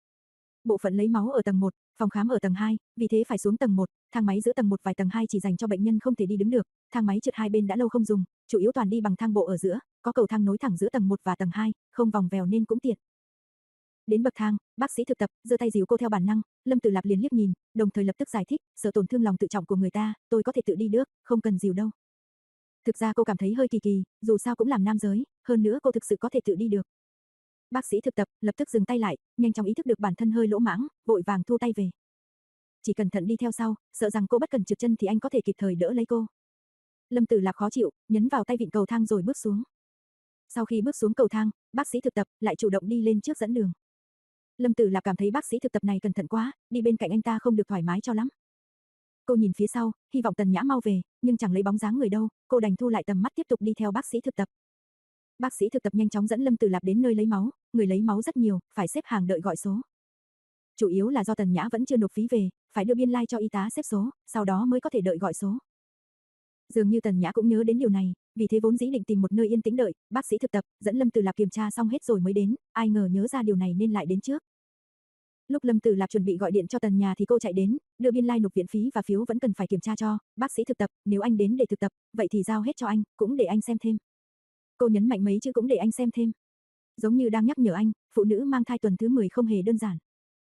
Bộ phận lấy máu ở tầng một, phòng khám ở tầng hai, vì thế phải xuống tầng một, thang máy giữa tầng một và tầng hai chỉ dành cho bệnh nhân không thể đi đứng được, thang máy trượt hai bên đã lâu không dùng, chủ yếu toàn đi bằng thang bộ ở giữa, có cầu thang nối thẳng giữa tầng một và tầng hai, không vòng vèo nên cũng tiện. Đến bậc thang, bác sĩ thực tập giơ tay dìu cô theo bản năng, Lâm Tử Lạp liền liếc nhìn, đồng thời lập tức giải thích, sợ tổn thương lòng tự trọng của người ta, tôi có thể tự đi được, không cần dìu đâu. Thực ra cô cảm thấy hơi kỳ kỳ, dù sao cũng làm nam giới, hơn nữa cô thực sự có thể tự đi được. Bác sĩ thực tập lập tức dừng tay lại, nhanh chóng ý thức được bản thân hơi lỗ mãng, vội vàng thu tay về. Chỉ cẩn thận đi theo sau, sợ rằng cô bất cần trượt chân thì anh có thể kịp thời đỡ lấy cô. Lâm Tử Lạp khó chịu, nhấn vào tay vịn cầu thang rồi bước xuống. Sau khi bước xuống cầu thang, bác sĩ thực tập lại chủ động đi lên trước dẫn đường. Lâm Tử Lạp cảm thấy bác sĩ thực tập này cẩn thận quá, đi bên cạnh anh ta không được thoải mái cho lắm. Cô nhìn phía sau, hy vọng Tần Nhã mau về, nhưng chẳng lấy bóng dáng người đâu, cô đành thu lại tầm mắt tiếp tục đi theo bác sĩ thực tập. Bác sĩ thực tập nhanh chóng dẫn Lâm Tử Lạp đến nơi lấy máu, người lấy máu rất nhiều, phải xếp hàng đợi gọi số. Chủ yếu là do Tần Nhã vẫn chưa nộp phí về, phải đưa biên lai like cho y tá xếp số, sau đó mới có thể đợi gọi số. Dường như Tần Nhã cũng nhớ đến điều này, vì thế vốn dĩ định tìm một nơi yên tĩnh đợi, bác sĩ thực tập dẫn Lâm Tử Lạp kiểm tra xong hết rồi mới đến, ai ngờ nhớ ra điều này nên lại đến trước. Lúc Lâm Tử Lạp chuẩn bị gọi điện cho Tần Nhà thì cô chạy đến, đưa biên lai like nộp viện phí và phiếu vẫn cần phải kiểm tra cho, bác sĩ thực tập, nếu anh đến để thực tập, vậy thì giao hết cho anh, cũng để anh xem thêm. Cô nhấn mạnh mấy chữ cũng để anh xem thêm. Giống như đang nhắc nhở anh, phụ nữ mang thai tuần thứ mười không hề đơn giản.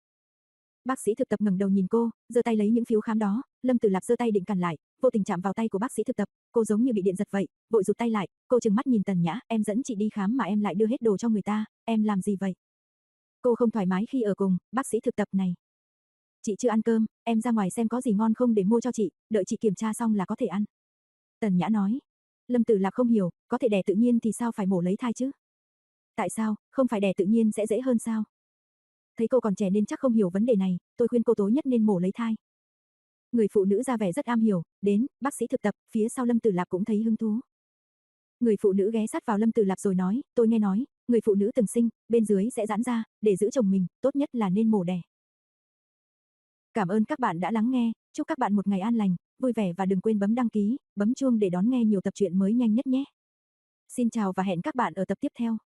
Bác sĩ thực tập ngẩng đầu nhìn cô, giơ tay lấy những phiếu khám đó, Lâm Tử Lạp giơ tay định cản lại, vô tình chạm vào tay của bác sĩ thực tập, cô giống như bị điện giật vậy, vội rụt tay lại, cô trừng mắt nhìn Tần Nhã, em dẫn chị đi khám mà em lại đưa hết đồ cho người ta, em làm gì vậy? Cô không thoải mái khi ở cùng bác sĩ thực tập này. Chị chưa ăn cơm, em ra ngoài xem có gì ngon không để mua cho chị, đợi chị kiểm tra xong là có thể ăn. Tần Nhã nói. Lâm Tử Lạp không hiểu, có thể đẻ tự nhiên thì sao phải mổ lấy thai chứ? Tại sao, không phải đẻ tự nhiên sẽ dễ hơn sao? Thấy cô còn trẻ nên chắc không hiểu vấn đề này, tôi khuyên cô tối nhất nên mổ lấy thai. Người phụ nữ ra vẻ rất am hiểu, đến, bác sĩ thực tập, phía sau Lâm Tử Lạp cũng thấy hứng thú. Người phụ nữ ghé sát vào Lâm Tử Lạp rồi nói, tôi nghe nói, người phụ nữ từng sinh, bên dưới sẽ giãn ra, để giữ chồng mình, tốt nhất là nên mổ đẻ. Cảm ơn các bạn đã lắng nghe, chúc các bạn một ngày an lành, vui vẻ và đừng quên bấm đăng ký, bấm chuông để đón nghe nhiều tập truyện mới nhanh nhất nhé. Xin chào và hẹn các bạn ở tập tiếp theo.